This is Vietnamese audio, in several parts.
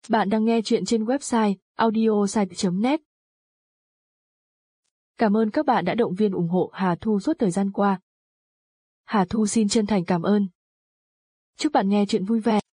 Bạn đang nghe chuyện trên website audiosite.net. Cảm ơn các bạn đã động viên ủng hộ Hà Thu suốt thời gian qua. Hà Thu xin chân thành cảm ơn. Chúc bạn nghe chuyện vui vẻ.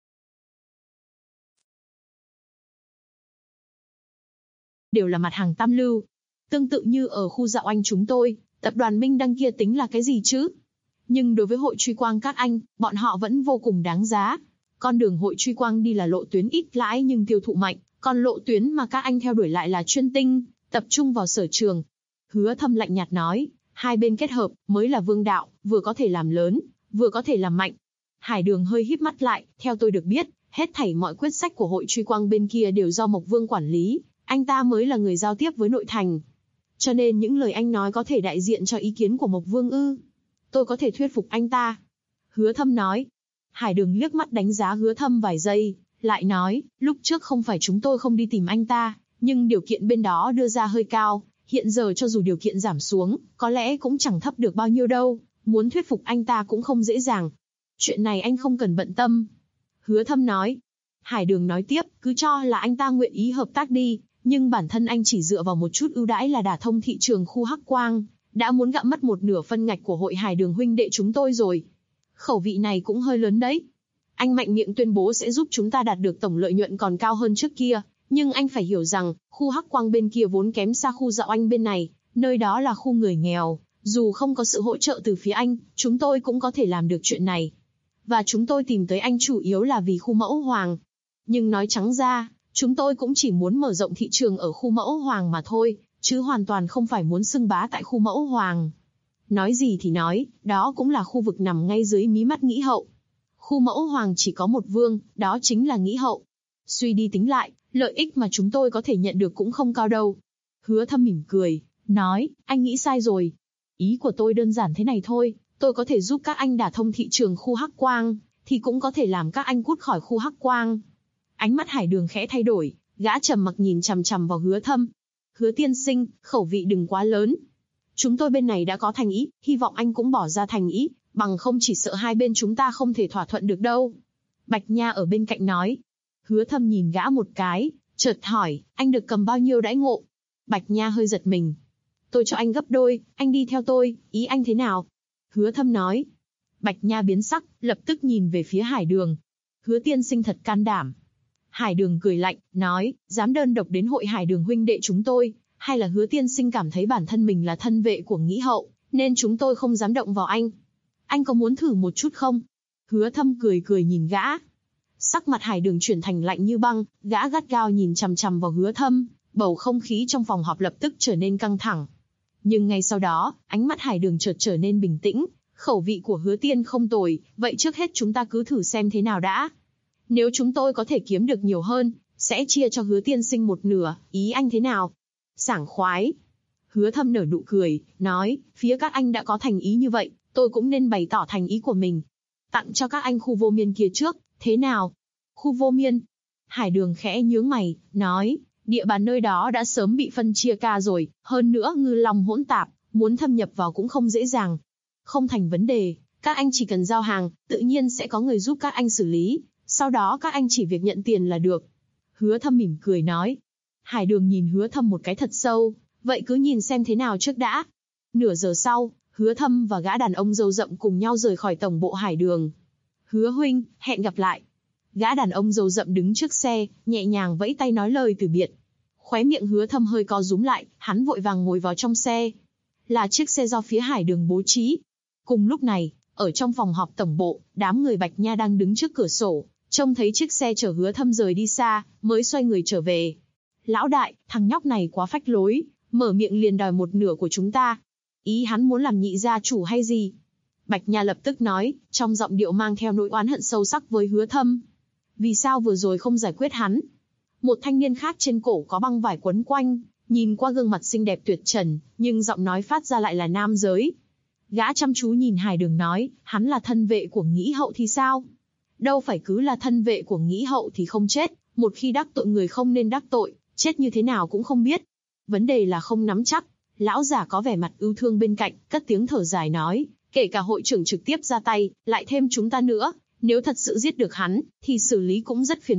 Đều là mặt hàng tam lưu. Tương tự như ở khu Dạo Anh chúng tôi, tập đoàn Minh Đăng kia tính là cái gì chứ? Nhưng đối với hội truy quang các anh, bọn họ vẫn vô cùng đáng giá. Con đường hội truy quang đi là lộ tuyến ít lãi nhưng tiêu thụ mạnh, còn lộ tuyến mà các anh theo đuổi lại là chuyên tinh, tập trung vào sở trường. Hứa Thâm lạnh nhạt nói, hai bên kết hợp mới là vương đạo, vừa có thể làm lớn, vừa có thể làm mạnh. Hải Đường hơi híp mắt lại, theo tôi được biết, hết thảy mọi quyết sách của hội truy quang bên kia đều do Mộc Vương quản lý, anh ta mới là người giao tiếp với nội thành. Cho nên những lời anh nói có thể đại diện cho ý kiến của Mộc Vương ư? Tôi có thể thuyết phục anh ta. Hứa Thâm nói. Hải Đường liếc mắt đánh giá Hứa Thâm vài giây, lại nói, lúc trước không phải chúng tôi không đi tìm anh ta, nhưng điều kiện bên đó đưa ra hơi cao, hiện giờ cho dù điều kiện giảm xuống, có lẽ cũng chẳng thấp được bao nhiêu đâu, muốn thuyết phục anh ta cũng không dễ dàng. Chuyện này anh không cần bận tâm. Hứa Thâm nói. Hải Đường nói tiếp, cứ cho là anh ta nguyện ý hợp tác đi, nhưng bản thân anh chỉ dựa vào một chút ưu đãi là đả thông thị trường khu Hắc Quang, đã muốn gặm mất một nửa phân ngạch của hội Hải Đường huynh đệ chúng tôi rồi. Khẩu vị này cũng hơi lớn đấy. Anh mạnh miệng tuyên bố sẽ giúp chúng ta đạt được tổng lợi nhuận còn cao hơn trước kia, nhưng anh phải hiểu rằng, khu Hắc Quang bên kia vốn kém xa khu Dạo Anh bên này, nơi đó là khu người nghèo, dù không có sự hỗ trợ từ phía anh, chúng tôi cũng có thể làm được chuyện này. Và chúng tôi tìm tới anh chủ yếu là vì khu Mẫu Hoàng. Nhưng nói trắng ra, chúng tôi cũng chỉ muốn mở rộng thị trường ở khu Mẫu Hoàng mà thôi, chứ hoàn toàn không phải muốn xưng bá tại khu Mẫu Hoàng. Nói gì thì nói, đó cũng là khu vực nằm ngay dưới mí mắt Nghĩ Hậu. Khu Mẫu Hoàng chỉ có một vương, đó chính là Nghĩ Hậu. Suy đi tính lại, lợi ích mà chúng tôi có thể nhận được cũng không cao đâu. Hứa Thâm mỉm cười, nói, anh nghĩ sai rồi. Ý của tôi đơn giản thế này thôi, tôi có thể giúp các anh đả thông thị trường khu Hắc Quang, thì cũng có thể làm các anh cút khỏi khu Hắc Quang. Ánh mắt Hải Đường khẽ thay đổi, gã trầm mặc nhìn chằm chằm vào Hứa Thâm. Hứa tiên sinh, khẩu vị đừng quá lớn. Chúng tôi bên này đã có thành ý, hy vọng anh cũng bỏ ra thành ý, bằng không chỉ sợ hai bên chúng ta không thể thỏa thuận được đâu. Bạch Nha ở bên cạnh nói. Hứa Thâm nhìn gã một cái, chợt hỏi, anh được cầm bao nhiêu đãi ngộ? Bạch Nha hơi giật mình. Tôi cho anh gấp đôi, anh đi theo tôi, ý anh thế nào? Hứa Thâm nói. Bạch Nha biến sắc, lập tức nhìn về phía Hải Đường. Hứa tiên sinh thật can đảm. Hải Đường cười lạnh, nói, dám đơn độc đến hội Hải Đường huynh đệ chúng tôi, hay là Hứa tiên sinh cảm thấy bản thân mình là thân vệ của Nghĩ Hậu, nên chúng tôi không dám động vào anh. Anh có muốn thử một chút không? Hứa Thâm cười cười nhìn gã. Sắc mặt Hải Đường chuyển thành lạnh như băng, gã gắt gao nhìn chằm chằm vào Hứa Thâm, bầu không khí trong phòng họp lập tức trở nên căng thẳng. Nhưng ngay sau đó, ánh mắt Hải Đường chợt trở nên bình tĩnh, khẩu vị của Hứa tiên không tồi, vậy trước hết chúng ta cứ thử xem thế nào đã. Nếu chúng tôi có thể kiếm được nhiều hơn, sẽ chia cho Hứa tiên sinh một nửa, ý anh thế nào? Sảng khoái. Hứa Thâm nở nụ cười, nói, phía các anh đã có thành ý như vậy, tôi cũng nên bày tỏ thành ý của mình. Tặng cho các anh khu Vô Miên kia trước, thế nào? Khu Vô Miên? Hải Đường khẽ nhướng mày, nói, địa bàn nơi đó đã sớm bị phân chia ca rồi, hơn nữa ngư long hỗn tạp, muốn thâm nhập vào cũng không dễ dàng. Không thành vấn đề, các anh chỉ cần giao hàng, tự nhiên sẽ có người giúp các anh xử lý, sau đó các anh chỉ việc nhận tiền là được. Hứa Thâm mỉm cười nói. Hải Đường nhìn Hứa Thâm một cái thật sâu, vậy cứ nhìn xem thế nào trước đã. Nửa giờ sau, Hứa Thâm và gã đàn ông râu rậm cùng nhau rời khỏi tổng bộ Hải Đường. Hứa huynh, hẹn gặp lại. Gã đàn ông râu rậm đứng trước xe, nhẹ nhàng vẫy tay nói lời từ biệt. Khóe miệng Hứa Thâm hơi co rúm lại, hắn vội vàng ngồi vào trong xe. Là chiếc xe do phía Hải Đường bố trí. Cùng lúc này, ở trong phòng họp tổng bộ, đám người Bạch Nha đang đứng trước cửa sổ, trông thấy chiếc xe chở Hứa Thâm rời đi xa, mới xoay người trở về. Lão đại, thằng nhóc này quá phách lối, mở miệng liền đòi một nửa của chúng ta. Ý hắn muốn làm nhị gia chủ hay gì? Bạch Nha lập tức nói, trong giọng điệu mang theo nỗi oán hận sâu sắc với Hứa Thâm. Vì sao vừa rồi không giải quyết hắn? Một thanh niên khác trên cổ có băng vải quấn quanh, nhìn qua gương mặt xinh đẹp tuyệt trần, nhưng giọng nói phát ra lại là nam giới. Gã chăm chú nhìn Hải Đường nói, hắn là thân vệ của Nghĩ Hậu thì sao? Đâu phải cứ là thân vệ của Nghĩ Hậu thì không chết, một khi đắc tội người không nên đắc tội, chết như thế nào cũng không biết. Vấn đề là không nắm chắc. Lão giả có vẻ mặt ưu thương bên cạnh, cất tiếng thở dài nói, kể cả hội trưởng trực tiếp ra tay, lại thêm chúng ta nữa, nếu thật sự giết được hắn, thì xử lý cũng rất phiền phức,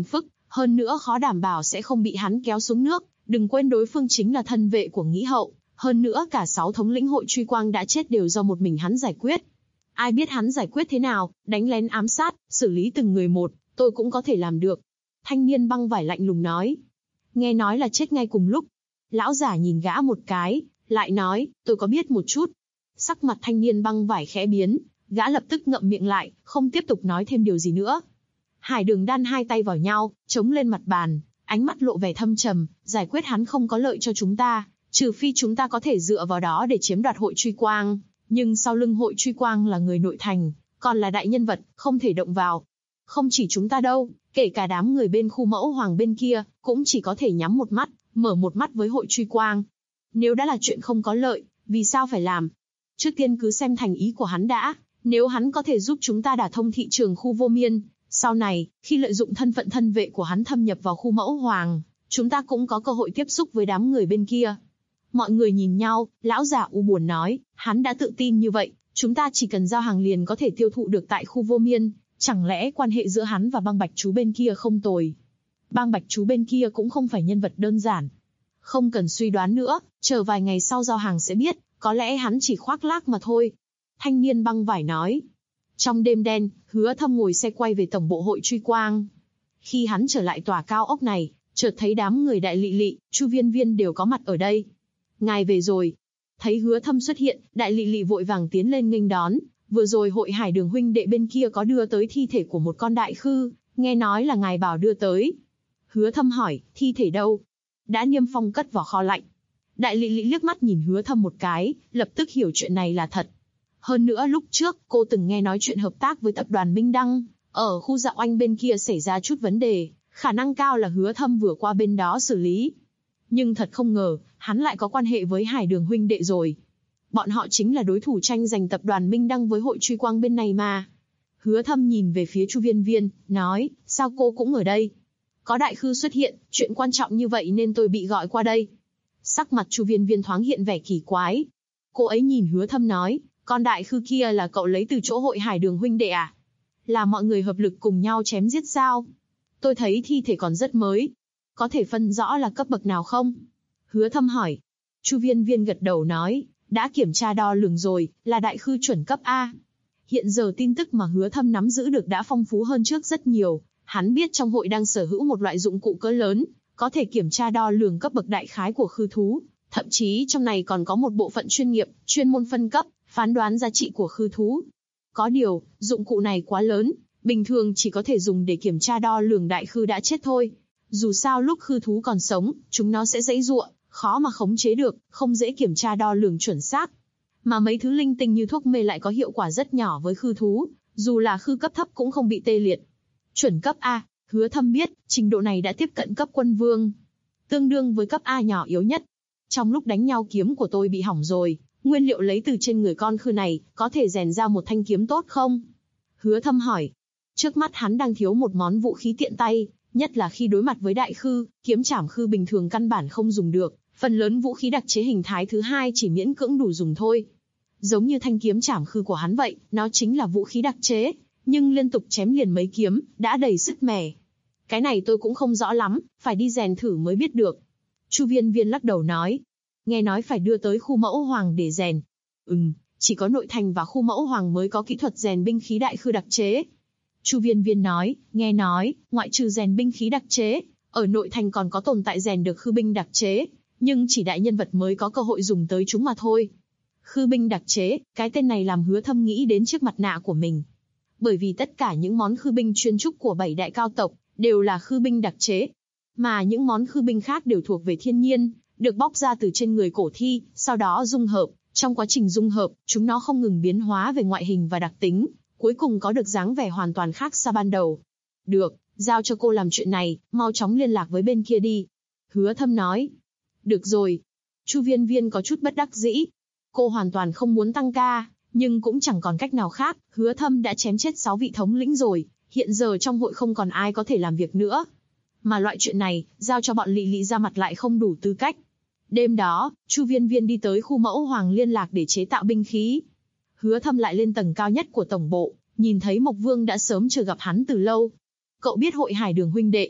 Hơn nữa khó đảm bảo sẽ không bị hắn kéo xuống nước, đừng quên đối phương chính là thân vệ của Nghĩ Hậu, hơn nữa cả 6 thống lĩnh hội truy quang đã chết đều do một mình hắn giải quyết. Ai biết hắn giải quyết thế nào, đánh lén ám sát, xử lý từng người một, tôi cũng có thể làm được. Thanh niên băng vải lạnh lùng nói. Nghe nói là chết ngay cùng lúc. Lão giả nhìn gã một cái, lại nói, tôi có biết một chút. Sắc mặt thanh niên băng vải khẽ biến, gã lập tức ngậm miệng lại, không tiếp tục nói thêm điều gì nữa. Hải Đường đan hai tay vào nhau, chống lên mặt bàn, ánh mắt lộ vẻ thâm trầm, giải quyết hắn không có lợi cho chúng ta, trừ phi chúng ta có thể dựa vào đó để chiếm đoạt hội truy quang. Nhưng sau lưng hội truy quang là người nội thành, còn là đại nhân vật, không thể động vào. Không chỉ chúng ta đâu, kể cả đám người bên khu mẫu hoàng bên kia, cũng chỉ có thể nhắm một mắt, mở một mắt với hội truy quang. Nếu đã là chuyện không có lợi, vì sao phải làm? Trước tiên cứ xem thành ý của hắn đã, nếu hắn có thể giúp chúng ta đả thông thị trường khu Vô Miên, sau này, khi lợi dụng thân phận thân vệ của hắn thâm nhập vào khu mẫu hoàng, chúng ta cũng có cơ hội tiếp xúc với đám người bên kia. Mọi người nhìn nhau, lão giả u buồn nói, hắn đã tự tin như vậy, chúng ta chỉ cần giao hàng liền có thể tiêu thụ được tại khu Vô Miên, chẳng lẽ quan hệ giữa hắn và băng bạch chú bên kia không tồi? Băng bạch chú bên kia cũng không phải nhân vật đơn giản. Không cần suy đoán nữa, chờ vài ngày sau giao hàng sẽ biết, có lẽ hắn chỉ khoác lác mà thôi. Thanh niên băng vải nói. Trong đêm đen, Hứa Thâm ngồi xe quay về tổng bộ hội truy quang. Khi hắn trở lại tòa cao ốc này, chợt thấy đám người Đại Lị Lị, Chu Viên Viên đều có mặt ở đây. Ngài về rồi. Thấy Hứa Thâm xuất hiện, Đại Lị Lị vội vàng tiến lên nghênh đón. Vừa rồi hội Hải Đường huynh đệ bên kia có đưa tới thi thể của một con đại khư, nghe nói là ngài bảo đưa tới. Hứa Thâm hỏi, thi thể đâu? Đã niêm phong cất vào kho lạnh. Đại Lị Lị liếc mắt nhìn Hứa Thâm một cái, lập tức hiểu chuyện này là thật. Hơn nữa lúc trước, cô từng nghe nói chuyện hợp tác với tập đoàn Minh Đăng, ở khu Dạ Oanh bên kia xảy ra chút vấn đề, khả năng cao là Hứa Thâm vừa qua bên đó xử lý. Nhưng thật không ngờ, hắn lại có quan hệ với Hải Đường huynh đệ rồi. Bọn họ chính là đối thủ tranh giành tập đoàn Minh Đăng với hội truy quang bên này mà. Hứa Thâm nhìn về phía Chu Viên Viên, nói, sao cô cũng ở đây? Có đại khư xuất hiện, chuyện quan trọng như vậy nên tôi bị gọi qua đây. Sắc mặt Chu Viên Viên thoáng hiện vẻ kỳ quái. Cô ấy nhìn Hứa Thâm nói, con đại khư kia là cậu lấy từ chỗ hội Hải Đường huynh đệ à? Là mọi người hợp lực cùng nhau chém giết sao? Tôi thấy thi thể còn rất mới. Có thể phân rõ là cấp bậc nào không? Hứa Thâm hỏi. Chu Viên Viên gật đầu nói, đã kiểm tra đo lường rồi, là đại khư chuẩn cấp A. Hiện giờ tin tức mà Hứa Thâm nắm giữ được đã phong phú hơn trước rất nhiều. Hắn biết trong hội đang sở hữu một loại dụng cụ cỡ lớn, có thể kiểm tra đo lường cấp bậc đại khái của khư thú. Thậm chí trong này còn có một bộ phận chuyên nghiệp, chuyên môn phân cấp, phán đoán giá trị của khư thú. Có điều, dụng cụ này quá lớn, bình thường chỉ có thể dùng để kiểm tra đo lường đại khư đã chết thôi. Dù sao lúc khư thú còn sống, chúng nó sẽ giãy giụa, khó mà khống chế được, không dễ kiểm tra đo lường chuẩn xác. Mà mấy thứ linh tinh như thuốc mê lại có hiệu quả rất nhỏ với khư thú, dù là khư cấp thấp cũng không bị tê liệt. Chuẩn cấp A, Hứa Thâm biết, trình độ này đã tiếp cận cấp quân vương, tương đương với cấp A nhỏ yếu nhất. Trong lúc đánh nhau kiếm của tôi bị hỏng rồi, nguyên liệu lấy từ trên người con khư này, có thể rèn ra một thanh kiếm tốt không? Hứa Thâm hỏi. Trước mắt hắn đang thiếu một món vũ khí tiện tay, nhất là khi đối mặt với đại khư, kiếm trảm khư bình thường căn bản không dùng được, phần lớn vũ khí đặc chế hình thái thứ hai chỉ miễn cưỡng đủ dùng thôi. Giống như thanh kiếm trảm khư của hắn vậy, nó chính là vũ khí đặc chế, nhưng liên tục chém liền mấy kiếm, đã đầy sức mẻ. Cái này tôi cũng không rõ lắm, phải đi rèn thử mới biết được. Chu Viên Viên lắc đầu nói. Nghe nói phải đưa tới khu mẫu hoàng để rèn. Chỉ có nội thành và khu mẫu hoàng mới có kỹ thuật rèn binh khí đại khư đặc chế. Chu Viên Viên nói, nghe nói, ngoại trừ rèn binh khí đặc chế, ở nội thành còn có tồn tại rèn được khư binh đặc chế, nhưng chỉ đại nhân vật mới có cơ hội dùng tới chúng mà thôi. Khư binh đặc chế, cái tên này làm Hứa Thâm nghĩ đến chiếc mặt nạ của mình. Bởi vì tất cả những món khư binh chuyên trúc của 7 đại cao tộc, đều là khư binh đặc chế. Mà những món khư binh khác đều thuộc về thiên nhiên, được bóc ra từ trên người cổ thi, sau đó dung hợp. Trong quá trình dung hợp, chúng nó không ngừng biến hóa về ngoại hình và đặc tính, cuối cùng có được dáng vẻ hoàn toàn khác xa ban đầu. Được, giao cho cô làm chuyện này, mau chóng liên lạc với bên kia đi. Hứa Thâm nói. Được rồi. Chu Viên Viên có chút bất đắc dĩ. Cô hoàn toàn không muốn tăng ca, nhưng cũng chẳng còn cách nào khác. Hứa Thâm đã chém chết 6 vị thống lĩnh rồi, hiện giờ trong hội không còn ai có thể làm việc nữa. Mà loại chuyện này, giao cho bọn Lị Lị ra mặt lại không đủ tư cách. Đêm đó, Chu Viên Viên đi tới khu mẫu hoàng liên lạc để chế tạo binh khí. Hứa Thâm lại lên tầng cao nhất của tổng bộ, nhìn thấy Mộc Vương đã sớm chờ gặp hắn từ lâu. Cậu biết hội Hải Đường huynh đệ?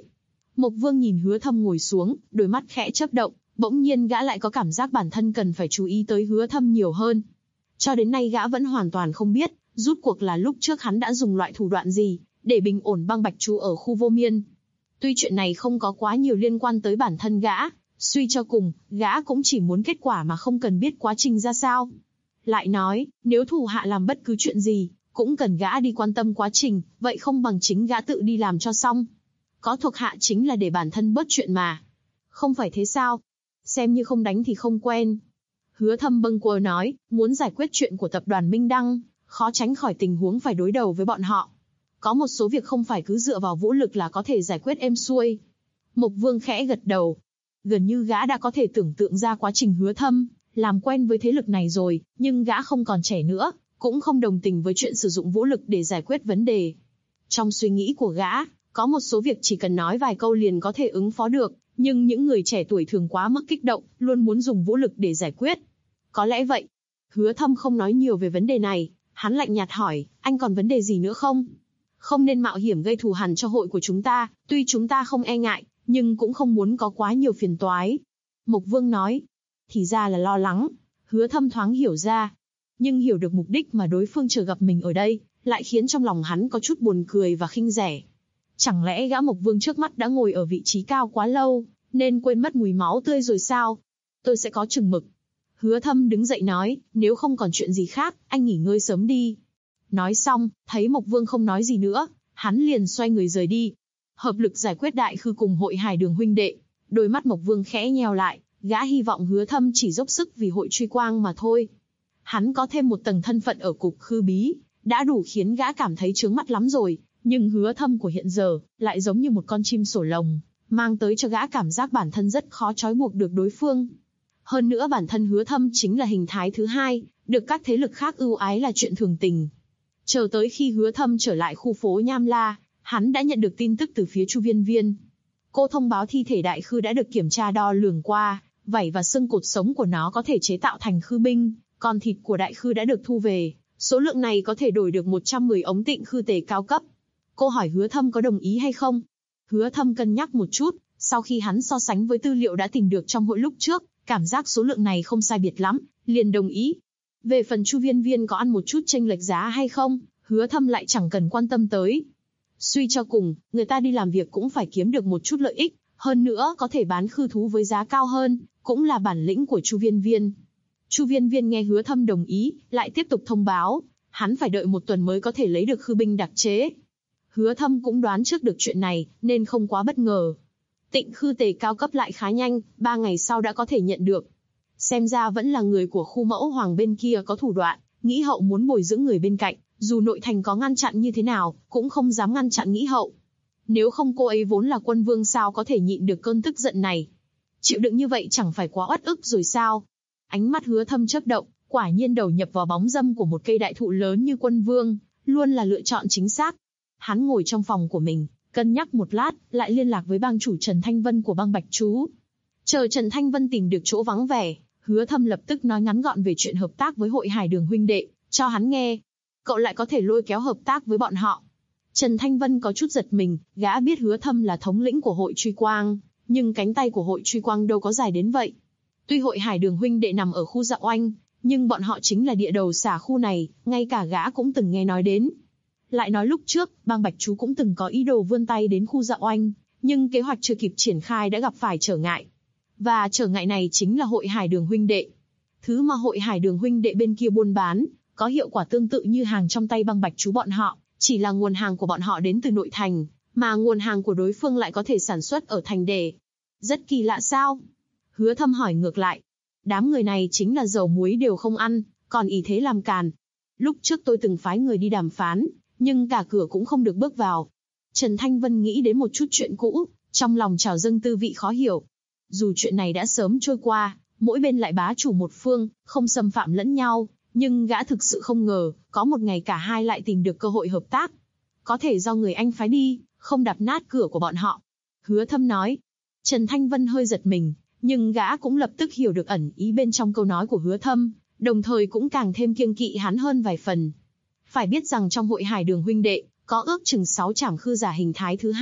Mộc Vương nhìn Hứa Thâm ngồi xuống, đôi mắt khẽ chớp động, bỗng nhiên gã lại có cảm giác bản thân cần phải chú ý tới Hứa Thâm nhiều hơn. Cho đến nay gã vẫn hoàn toàn không biết, rút cuộc là lúc trước hắn đã dùng loại thủ đoạn gì, để bình ổn băng bạch chú ở khu Vô Miên. Tuy chuyện này không có quá nhiều liên quan tới bản thân gã, suy cho cùng, gã cũng chỉ muốn kết quả mà không cần biết quá trình ra sao. Lại nói, nếu thủ hạ làm bất cứ chuyện gì, cũng cần gã đi quan tâm quá trình, vậy không bằng chính gã tự đi làm cho xong. Có thuộc hạ chính là để bản thân bớt chuyện mà. Không phải thế sao? Xem như không đánh thì không quen. Hứa Thâm bâng quơ nói, muốn giải quyết chuyện của tập đoàn Minh Đăng, khó tránh khỏi tình huống phải đối đầu với bọn họ. Có một số việc không phải cứ dựa vào vũ lực là có thể giải quyết êm xuôi. Mộc Vương khẽ gật đầu. Gần như gã đã có thể tưởng tượng ra quá trình Hứa Thâm làm quen với thế lực này rồi, nhưng gã không còn trẻ nữa, cũng không đồng tình với chuyện sử dụng vũ lực để giải quyết vấn đề. Trong suy nghĩ của gã, có một số việc chỉ cần nói vài câu liền có thể ứng phó được, nhưng những người trẻ tuổi thường quá mức kích động, luôn muốn dùng vũ lực để giải quyết. Có lẽ vậy. Hứa Thâm không nói nhiều về vấn đề này, hắn lạnh nhạt hỏi, anh còn vấn đề gì nữa không? Không nên mạo hiểm gây thù hằn cho hội của chúng ta, tuy chúng ta không e ngại, nhưng cũng không muốn có quá nhiều phiền toái. Mộc Vương nói, thì ra là lo lắng. Hứa Thâm thoáng hiểu ra, nhưng hiểu được mục đích mà đối phương chờ gặp mình ở đây, lại khiến trong lòng hắn có chút buồn cười và khinh rẻ. Chẳng lẽ gã Mộc Vương trước mắt đã ngồi ở vị trí cao quá lâu, nên quên mất mùi máu tươi rồi sao? Tôi sẽ có chừng mực. Hứa Thâm đứng dậy nói, nếu không còn chuyện gì khác, anh nghỉ ngơi sớm đi. Nói xong, thấy Mộc Vương không nói gì nữa, hắn liền xoay người rời đi. Hợp lực giải quyết đại khư cùng hội Hải Đường huynh đệ. Đôi mắt Mộc Vương khẽ nheo lại, gã hy vọng Hứa Thâm chỉ dốc sức vì hội truy quang mà thôi. Hắn có thêm một tầng thân phận ở cục khư bí, đã đủ khiến gã cảm thấy chướng mắt lắm rồi, nhưng Hứa Thâm của hiện giờ lại giống như một con chim sổ lồng, mang tới cho gã cảm giác bản thân rất khó trói buộc được đối phương. Hơn nữa bản thân Hứa Thâm chính là hình thái thứ hai, được các thế lực khác ưu ái là chuyện thường tình. Chờ tới khi Hứa Thâm trở lại khu phố Nham La, hắn đã nhận được tin tức từ phía Chu Viên Viên. Cô thông báo thi thể đại khư đã được kiểm tra đo lường qua, vảy và xương cột sống của nó có thể chế tạo thành khư binh, còn thịt của đại khư đã được thu về, số lượng này có thể đổi được 110 ống tịnh khư tề cao cấp. Cô hỏi Hứa Thâm có đồng ý hay không? Hứa Thâm cân nhắc một chút, sau khi hắn so sánh với tư liệu đã tìm được trong hội lúc trước, cảm giác số lượng này không sai biệt lắm, liền đồng ý. Về phần Chu Viên Viên có ăn một chút chênh lệch giá hay không, Hứa Thâm lại chẳng cần quan tâm tới. Suy cho cùng, người ta đi làm việc cũng phải kiếm được một chút lợi ích, hơn nữa có thể bán khư thú với giá cao hơn, cũng là bản lĩnh của Chu Viên Viên. Chu Viên Viên nghe Hứa Thâm đồng ý, lại tiếp tục thông báo, hắn phải đợi 1 tuần mới có thể lấy được khư binh đặc chế. Hứa Thâm cũng đoán trước được chuyện này, nên không quá bất ngờ. Tịnh khư tề cao cấp lại khá nhanh, 3 ngày sau đã có thể nhận được. Xem ra vẫn là người của khu mẫu hoàng bên kia có thủ đoạn, nghĩ hậu muốn bồi dưỡng người bên cạnh, dù nội thành có ngăn chặn như thế nào, cũng không dám ngăn chặn nghĩ hậu. Nếu không cô ấy vốn là quân vương sao có thể nhịn được cơn tức giận này. Chịu đựng như vậy chẳng phải quá uất ức rồi sao? Ánh mắt Hứa Thâm chớp động, quả nhiên đầu nhập vào bóng râm của một cây đại thụ lớn như quân vương, luôn là lựa chọn chính xác. Hắn ngồi trong phòng của mình, cân nhắc một lát, lại liên lạc với bang chủ Trần Thanh Vân của bang Bạch Chú. Chờ Trần Thanh Vân tìm được chỗ vắng vẻ, Hứa Thâm lập tức nói ngắn gọn về chuyện hợp tác với hội Hải Đường huynh đệ, cho hắn nghe. Cậu lại có thể lôi kéo hợp tác với bọn họ. Trần Thanh Vân có chút giật mình, gã biết Hứa Thâm là thống lĩnh của hội truy quang, nhưng cánh tay của hội truy quang đâu có dài đến vậy. Tuy hội Hải Đường huynh đệ nằm ở khu Dạ Oanh, nhưng bọn họ chính là địa đầu xả khu này, ngay cả gã cũng từng nghe nói đến. Lại nói lúc trước, bang Bạch Chú cũng từng có ý đồ vươn tay đến khu Dạ Oanh, nhưng kế hoạch chưa kịp triển khai đã gặp phải trở ngại. Và trở ngại này chính là hội Hải Đường huynh đệ. Thứ mà hội Hải Đường huynh đệ bên kia buôn bán, có hiệu quả tương tự như hàng trong tay bang Bạch Chú bọn họ, chỉ là nguồn hàng của bọn họ đến từ nội thành, mà nguồn hàng của đối phương lại có thể sản xuất ở thành đề. Rất kỳ lạ sao? Hứa Thâm hỏi ngược lại. Đám người này chính là dầu muối đều không ăn, còn ý thế làm càn. Lúc trước tôi từng phái người đi đàm phán, nhưng cả cửa cũng không được bước vào. Trần Thanh Vân nghĩ đến một chút chuyện cũ, trong lòng trào dâng tư vị khó hiểu. Dù chuyện này đã sớm trôi qua, mỗi bên lại bá chủ một phương, không xâm phạm lẫn nhau, nhưng gã thực sự không ngờ, có một ngày cả hai lại tìm được cơ hội hợp tác. Có thể do người anh phái đi, không đập nát cửa của bọn họ. Hứa Thâm nói. Trần Thanh Vân hơi giật mình, nhưng gã cũng lập tức hiểu được ẩn ý bên trong câu nói của Hứa Thâm, đồng thời cũng càng thêm kiêng kỵ hắn hơn vài phần. Phải biết rằng trong hội Hải Đường huynh đệ, có ước chừng 6 trảm khư giả hình thái thứ hai,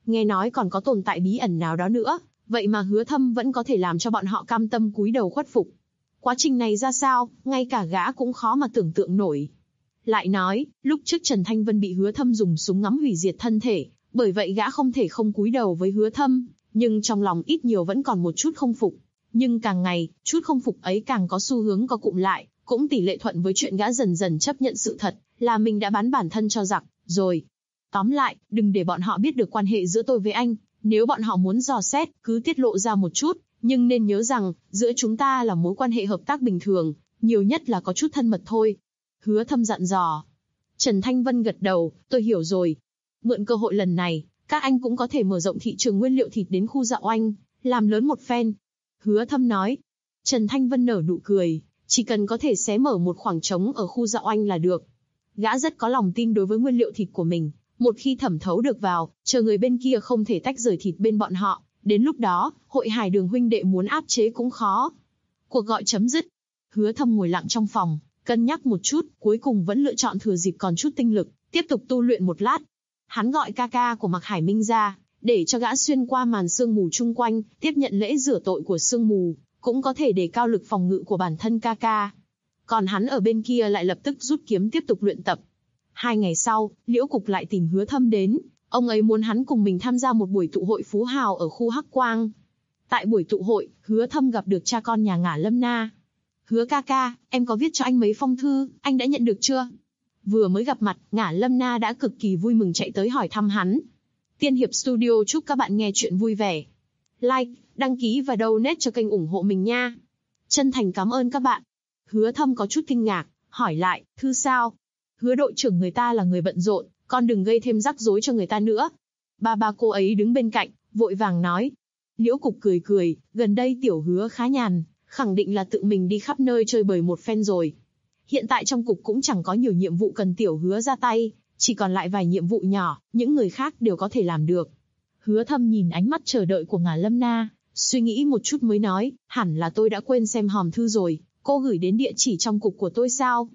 Nghe nói còn có tồn tại bí ẩn nào đó nữa, vậy mà Hứa Thâm vẫn có thể làm cho bọn họ cam tâm cúi đầu khuất phục. Quá trình này ra sao, ngay cả gã cũng khó mà tưởng tượng nổi. Lại nói, lúc trước Trần Thanh Vân bị Hứa Thâm dùng súng ngắm hủy diệt thân thể, bởi vậy gã không thể không cúi đầu với Hứa Thâm, nhưng trong lòng ít nhiều vẫn còn một chút không phục. Nhưng càng ngày, chút không phục ấy càng có xu hướng co cụm lại, cũng tỷ lệ thuận với chuyện gã dần dần chấp nhận sự thật, là mình đã bán bản thân cho giặc, rồi. Tóm lại, đừng để bọn họ biết được quan hệ giữa tôi với anh, nếu bọn họ muốn dò xét, cứ tiết lộ ra một chút, nhưng nên nhớ rằng, giữa chúng ta là mối quan hệ hợp tác bình thường, nhiều nhất là có chút thân mật thôi. Hứa Thâm dặn dò. Trần Thanh Vân gật đầu, tôi hiểu rồi. Mượn cơ hội lần này, các anh cũng có thể mở rộng thị trường nguyên liệu thịt đến khu Dạo Anh, làm lớn một phen. Hứa Thâm nói. Trần Thanh Vân nở nụ cười, chỉ cần có thể xé mở một khoảng trống ở khu Dạo Anh là được. Gã rất có lòng tin đối với nguyên liệu thịt của mình, một khi thẩm thấu được vào, chờ người bên kia không thể tách rời thịt bên bọn họ, đến lúc đó, Hội Hải Đường huynh đệ muốn áp chế cũng khó. Cuộc gọi chấm dứt. Hứa Thâm ngồi lặng trong phòng, cân nhắc một chút, cuối cùng vẫn lựa chọn thừa dịp còn chút tinh lực, tiếp tục tu luyện một lát. Hắn gọi ca ca của Mạc Hải Minh ra, để cho gã xuyên qua màn sương mù chung quanh, tiếp nhận lễ rửa tội của sương mù, cũng có thể đề cao lực phòng ngự của bản thân ca ca. Còn hắn ở bên kia lại lập tức rút kiếm tiếp tục luyện tập. 2 ngày sau, Liễu Cục lại tìm Hứa Thâm đến, ông ấy muốn hắn cùng mình tham gia một buổi tụ hội phú hào ở khu Hắc Quang. Tại buổi tụ hội, Hứa Thâm gặp được cha con nhà Ngả Lâm Na. Hứa ca ca, em có viết cho anh mấy phong thư, anh đã nhận được chưa? Vừa mới gặp mặt, Ngả Lâm Na đã cực kỳ vui mừng chạy tới hỏi thăm hắn. Tiên Hiệp Studio chúc các bạn nghe chuyện vui vẻ. Like, đăng ký và donate cho kênh ủng hộ mình nha. Chân thành cảm ơn các bạn. Hứa Thâm có chút kinh ngạc, hỏi lại, thư sao? Hứa đội trưởng người ta là người bận rộn, con đừng gây thêm rắc rối cho người ta nữa. Ba cô ấy đứng bên cạnh, vội vàng nói. Liễu Cục cười cười, gần đây tiểu Hứa khá nhàn, khẳng định là tự mình đi khắp nơi chơi bời một phen rồi. Hiện tại trong cục cũng chẳng có nhiều nhiệm vụ cần tiểu Hứa ra tay, chỉ còn lại vài nhiệm vụ nhỏ, những người khác đều có thể làm được. Hứa Thâm nhìn ánh mắt chờ đợi của Ngả Lâm Na, suy nghĩ một chút mới nói, hẳn là tôi đã quên xem hòm thư rồi, cô gửi đến địa chỉ trong cục của tôi sao?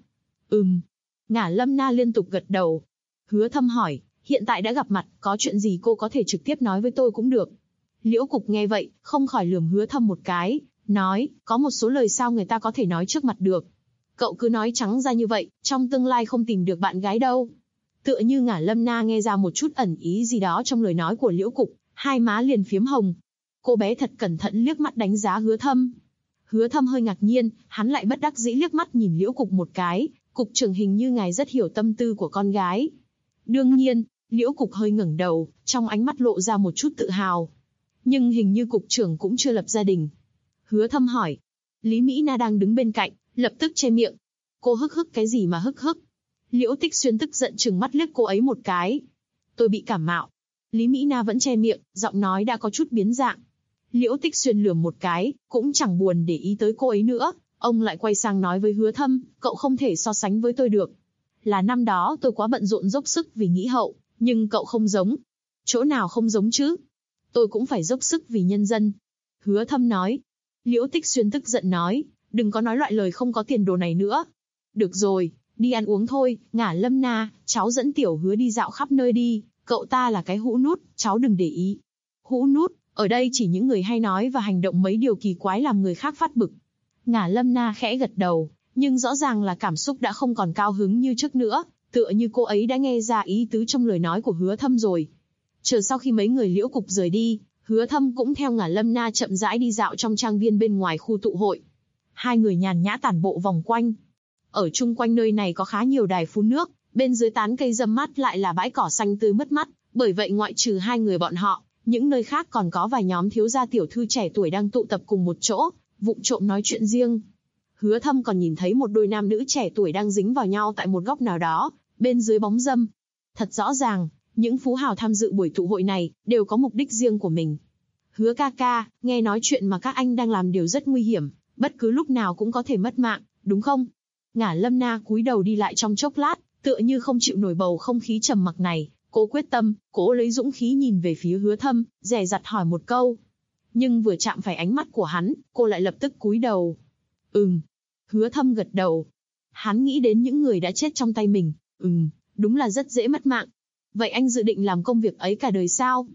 Ngả Lâm Na liên tục gật đầu. Hứa Thâm hỏi, hiện tại đã gặp mặt, có chuyện gì cô có thể trực tiếp nói với tôi cũng được. Liễu Cục nghe vậy, không khỏi lườm Hứa Thâm một cái, nói, có một số lời sao người ta có thể nói trước mặt được. Cậu cứ nói trắng ra như vậy, trong tương lai không tìm được bạn gái đâu. Tựa như Ngả Lâm Na nghe ra một chút ẩn ý gì đó trong lời nói của Liễu Cục, hai má liền phiếm hồng. Cô bé thật cẩn thận liếc mắt đánh giá Hứa Thâm. Hứa Thâm hơi ngạc nhiên, hắn lại bất đắc dĩ liếc mắt nhìn Liễu Cục một cái, cục trưởng hình như ngài rất hiểu tâm tư của con gái. Đương nhiên, Liễu Cục hơi ngẩng đầu, trong ánh mắt lộ ra một chút tự hào. Nhưng hình như cục trưởng cũng chưa lập gia đình. Hứa Thâm hỏi. Lý Mỹ Na đang đứng bên cạnh, lập tức che miệng. Cô hức hức cái gì mà hức hức? Liễu Tích Xuyên tức giận trừng mắt liếc cô ấy một cái. Tôi bị cảm mạo. Lý Mỹ Na vẫn che miệng, giọng nói đã có chút biến dạng. Liễu Tích Xuyên lườm một cái, cũng chẳng buồn để ý tới cô ấy nữa. Ông lại quay sang nói với Hứa Thâm, cậu không thể so sánh với tôi được. Là năm đó tôi quá bận rộn dốc sức vì nghĩ hậu, nhưng cậu không giống. Chỗ nào không giống chứ? Tôi cũng phải dốc sức vì nhân dân. Hứa Thâm nói. Liễu Tích Xuyên tức giận nói, đừng có nói loại lời không có tiền đồ này nữa. Được rồi, đi ăn uống thôi, Ngả Lâm Na, cháu dẫn tiểu Hứa đi dạo khắp nơi đi, cậu ta là cái hũ nút, cháu đừng để ý. Hũ nút, ở đây chỉ những người hay nói và hành động mấy điều kỳ quái làm người khác phát bực. Ngả Lâm Na khẽ gật đầu, nhưng rõ ràng là cảm xúc đã không còn cao hứng như trước nữa, tựa như cô ấy đã nghe ra ý tứ trong lời nói của Hứa Thâm rồi. Chờ sau khi mấy người Liễu Cục rời đi, Hứa Thâm cũng theo Ngả Lâm Na chậm rãi đi dạo trong trang viên bên ngoài khu tụ hội. Hai người nhàn nhã tản bộ vòng quanh. Ở chung quanh nơi này có khá nhiều đài phun nước, bên dưới tán cây râm mát lại là bãi cỏ xanh tươi mướt mắt, bởi vậy ngoại trừ hai người bọn họ, những nơi khác còn có vài nhóm thiếu gia tiểu thư trẻ tuổi đang tụ tập cùng một chỗ, vụng trộm nói chuyện riêng. Hứa Thâm còn nhìn thấy một đôi nam nữ trẻ tuổi đang dính vào nhau tại một góc nào đó, bên dưới bóng râm. Thật rõ ràng, những phú hào tham dự buổi tụ hội này đều có mục đích riêng của mình. Hứa ca ca, nghe nói chuyện mà các anh đang làm đều rất nguy hiểm, bất cứ lúc nào cũng có thể mất mạng, đúng không? Ngả Lâm Na cúi đầu đi lại trong chốc lát, tựa như không chịu nổi bầu không khí trầm mặc này, cố quyết tâm, cố lấy dũng khí nhìn về phía Hứa Thâm, dè dặt hỏi một câu. Nhưng vừa chạm phải ánh mắt của hắn, cô lại lập tức cúi đầu. Hứa Thâm gật đầu. Hắn nghĩ đến những người đã chết trong tay mình. Đúng là rất dễ mất mạng. Vậy anh dự định làm công việc ấy cả đời sao?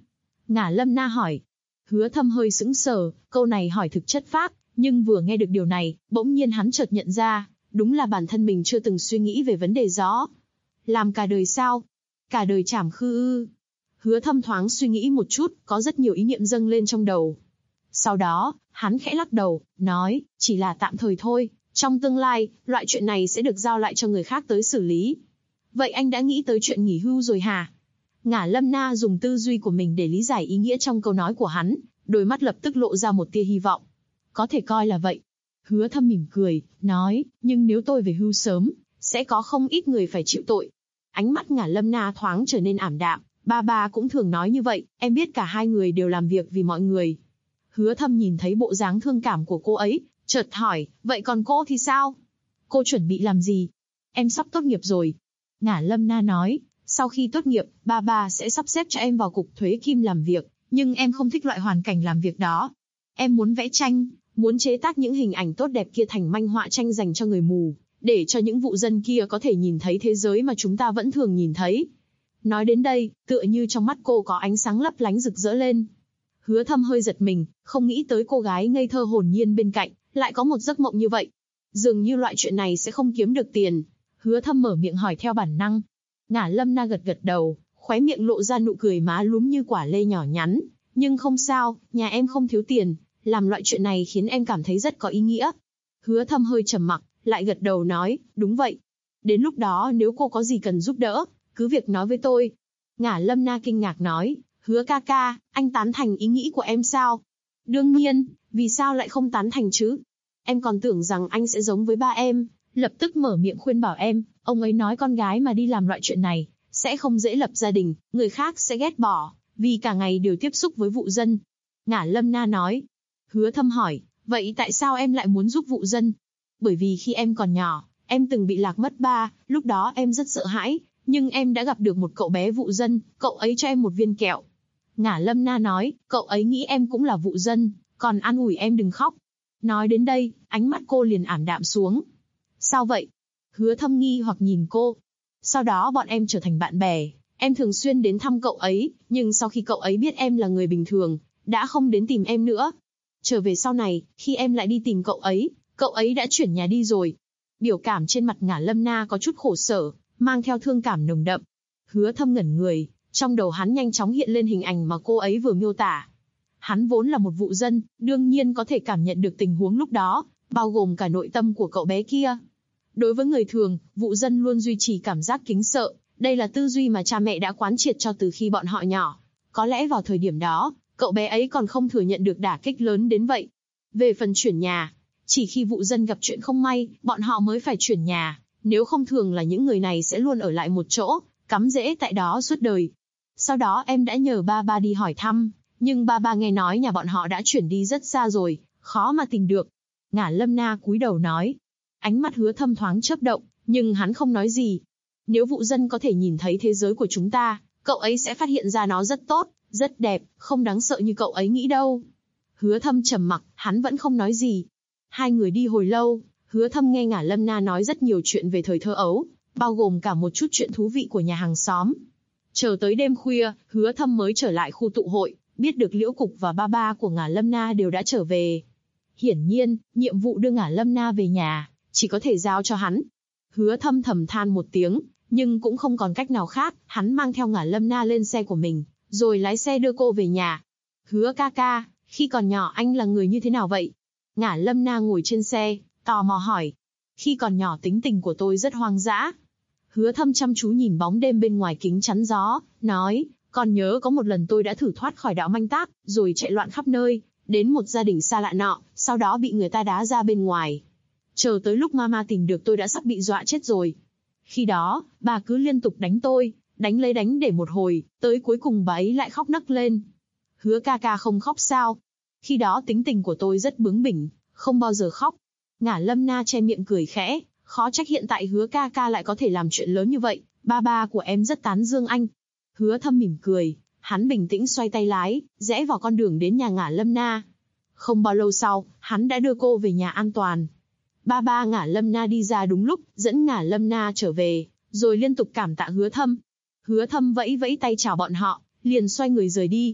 Ngả Lâm Na hỏi. Hứa Thâm hơi sững sờ, câu này hỏi thực chất phác, nhưng vừa nghe được điều này, bỗng nhiên hắn chợt nhận ra, đúng là bản thân mình chưa từng suy nghĩ về vấn đề đó. Làm cả đời sao? Cả đời trảm khư ư? Hứa Thâm thoáng suy nghĩ một chút, có rất nhiều ý niệm dâng lên trong đầu. Sau đó, hắn khẽ lắc đầu, nói, chỉ là tạm thời thôi, trong tương lai, loại chuyện này sẽ được giao lại cho người khác tới xử lý. Vậy anh đã nghĩ tới chuyện nghỉ hưu rồi hả? Ngả Lâm Na dùng tư duy của mình để lý giải ý nghĩa trong câu nói của hắn, đôi mắt lập tức lộ ra một tia hy vọng. Có thể coi là vậy. Hứa Thâm mỉm cười, nói, nhưng nếu tôi về hưu sớm, sẽ có không ít người phải chịu tội. Ánh mắt Ngả Lâm Na thoáng trở nên ảm đạm, ba cũng thường nói như vậy, em biết cả hai người đều làm việc vì mọi người. Hứa Thâm nhìn thấy bộ dáng thương cảm của cô ấy, chợt hỏi, vậy còn cô thì sao? Cô chuẩn bị làm gì? Em sắp tốt nghiệp rồi. Ngả Lâm Na nói, sau khi tốt nghiệp, ba sẽ sắp xếp cho em vào cục thuế Kim làm việc, nhưng em không thích loại hoàn cảnh làm việc đó. Em muốn vẽ tranh, muốn chế tác những hình ảnh tốt đẹp kia thành manh họa tranh dành cho người mù, để cho những vụ dân kia có thể nhìn thấy thế giới mà chúng ta vẫn thường nhìn thấy. Nói đến đây, tựa như trong mắt cô có ánh sáng lấp lánh rực rỡ lên. Hứa Thâm hơi giật mình, không nghĩ tới cô gái ngây thơ hồn nhiên bên cạnh, lại có một giấc mộng như vậy. Dường như loại chuyện này sẽ không kiếm được tiền. Hứa Thâm mở miệng hỏi theo bản năng. Ngả Lâm Na gật gật đầu, khóe miệng lộ ra nụ cười má lúm như quả lê nhỏ nhắn. Nhưng không sao, nhà em không thiếu tiền, làm loại chuyện này khiến em cảm thấy rất có ý nghĩa. Hứa Thâm hơi trầm mặc, lại gật đầu nói, đúng vậy. Đến lúc đó nếu cô có gì cần giúp đỡ, cứ việc nói với tôi. Ngả Lâm Na kinh ngạc nói, Hứa ca ca, anh tán thành ý nghĩ của em sao? Đương nhiên, vì sao lại không tán thành chứ? Em còn tưởng rằng anh sẽ giống với ba em, lập tức mở miệng khuyên bảo em, ông ấy nói con gái mà đi làm loại chuyện này, sẽ không dễ lập gia đình, người khác sẽ ghét bỏ, vì cả ngày đều tiếp xúc với vụ dân. Ngả Lâm Na nói. Hứa Thâm hỏi, vậy tại sao em lại muốn giúp vụ dân? Bởi vì khi em còn nhỏ, em từng bị lạc mất ba, lúc đó em rất sợ hãi, nhưng em đã gặp được một cậu bé vụ dân, cậu ấy cho em một viên kẹo. Ngả Lâm Na nói, cậu ấy nghĩ em cũng là vụ dân, còn an ủi em đừng khóc. Nói đến đây, ánh mắt cô liền ảm đạm xuống. Sao vậy? Hứa Thâm nghi hoặc nhìn cô. Sau đó bọn em trở thành bạn bè, em thường xuyên đến thăm cậu ấy, nhưng sau khi cậu ấy biết em là người bình thường, đã không đến tìm em nữa. Trở về sau này, khi em lại đi tìm cậu ấy đã chuyển nhà đi rồi. Biểu cảm trên mặt Ngả Lâm Na có chút khổ sở, mang theo thương cảm nồng đậm. Hứa Thâm ngẩn người, trong đầu hắn nhanh chóng hiện lên hình ảnh mà cô ấy vừa miêu tả. Hắn vốn là một vụ dân, đương nhiên có thể cảm nhận được tình huống lúc đó, bao gồm cả nội tâm của cậu bé kia. Đối với người thường, vụ dân luôn duy trì cảm giác kính sợ, đây là tư duy mà cha mẹ đã quán triệt cho từ khi bọn họ nhỏ. Có lẽ vào thời điểm đó, cậu bé ấy còn không thừa nhận được đả kích lớn đến vậy. Về phần chuyển nhà, chỉ khi vụ dân gặp chuyện không may, bọn họ mới phải chuyển nhà, nếu không thường là những người này sẽ luôn ở lại một chỗ, cắm rễ tại đó suốt đời. Sau đó em đã nhờ ba đi hỏi thăm, nhưng ba nghe nói nhà bọn họ đã chuyển đi rất xa rồi, khó mà tìm được. Ngả Lâm Na cúi đầu nói. Ánh mắt Hứa Thâm thoáng chớp động, nhưng hắn không nói gì. Nếu vụ dân có thể nhìn thấy thế giới của chúng ta, cậu ấy sẽ phát hiện ra nó rất tốt, rất đẹp, không đáng sợ như cậu ấy nghĩ đâu. Hứa Thâm trầm mặc, hắn vẫn không nói gì. Hai người đi hồi lâu, Hứa Thâm nghe Ngả Lâm Na nói rất nhiều chuyện về thời thơ ấu, bao gồm cả một chút chuyện thú vị của nhà hàng xóm. Chờ tới đêm khuya, Hứa Thâm mới trở lại khu tụ hội, biết được Liễu Cục và ba của Ngả Lâm Na đều đã trở về. Hiển nhiên, nhiệm vụ đưa Ngả Lâm Na về nhà, chỉ có thể giao cho hắn. Hứa Thâm thầm than một tiếng, nhưng cũng không còn cách nào khác, hắn mang theo Ngả Lâm Na lên xe của mình, rồi lái xe đưa cô về nhà. Hứa ca ca, khi còn nhỏ anh là người như thế nào vậy? Ngả Lâm Na ngồi trên xe, tò mò hỏi. Khi còn nhỏ tính tình của tôi rất hoang dã. Hứa Thâm chăm chú nhìn bóng đêm bên ngoài kính chắn gió, nói, còn nhớ có một lần tôi đã thử thoát khỏi đạo manh tác, rồi chạy loạn khắp nơi, đến một gia đình xa lạ nọ, sau đó bị người ta đá ra bên ngoài. Chờ tới lúc mama tìm được tôi đã sắp bị dọa chết rồi. Khi đó, bà cứ liên tục đánh tôi, đánh lấy đánh để một hồi, tới cuối cùng bà ấy lại khóc nấc lên. Hứa ca ca không khóc sao? Khi đó tính tình của tôi rất bướng bỉnh, không bao giờ khóc. Ngả Lâm Na che miệng cười khẽ, khó trách hiện tại Hứa ca ca lại có thể làm chuyện lớn như vậy, ba của em rất tán dương anh. Hứa Thâm mỉm cười, hắn bình tĩnh xoay tay lái, rẽ vào con đường đến nhà Ngả Lâm Na. Không bao lâu sau, hắn đã đưa cô về nhà an toàn. Ba Ngả Lâm Na đi ra đúng lúc, dẫn Ngả Lâm Na trở về, rồi liên tục cảm tạ Hứa Thâm. Hứa Thâm vẫy vẫy tay chào bọn họ, liền xoay người rời đi.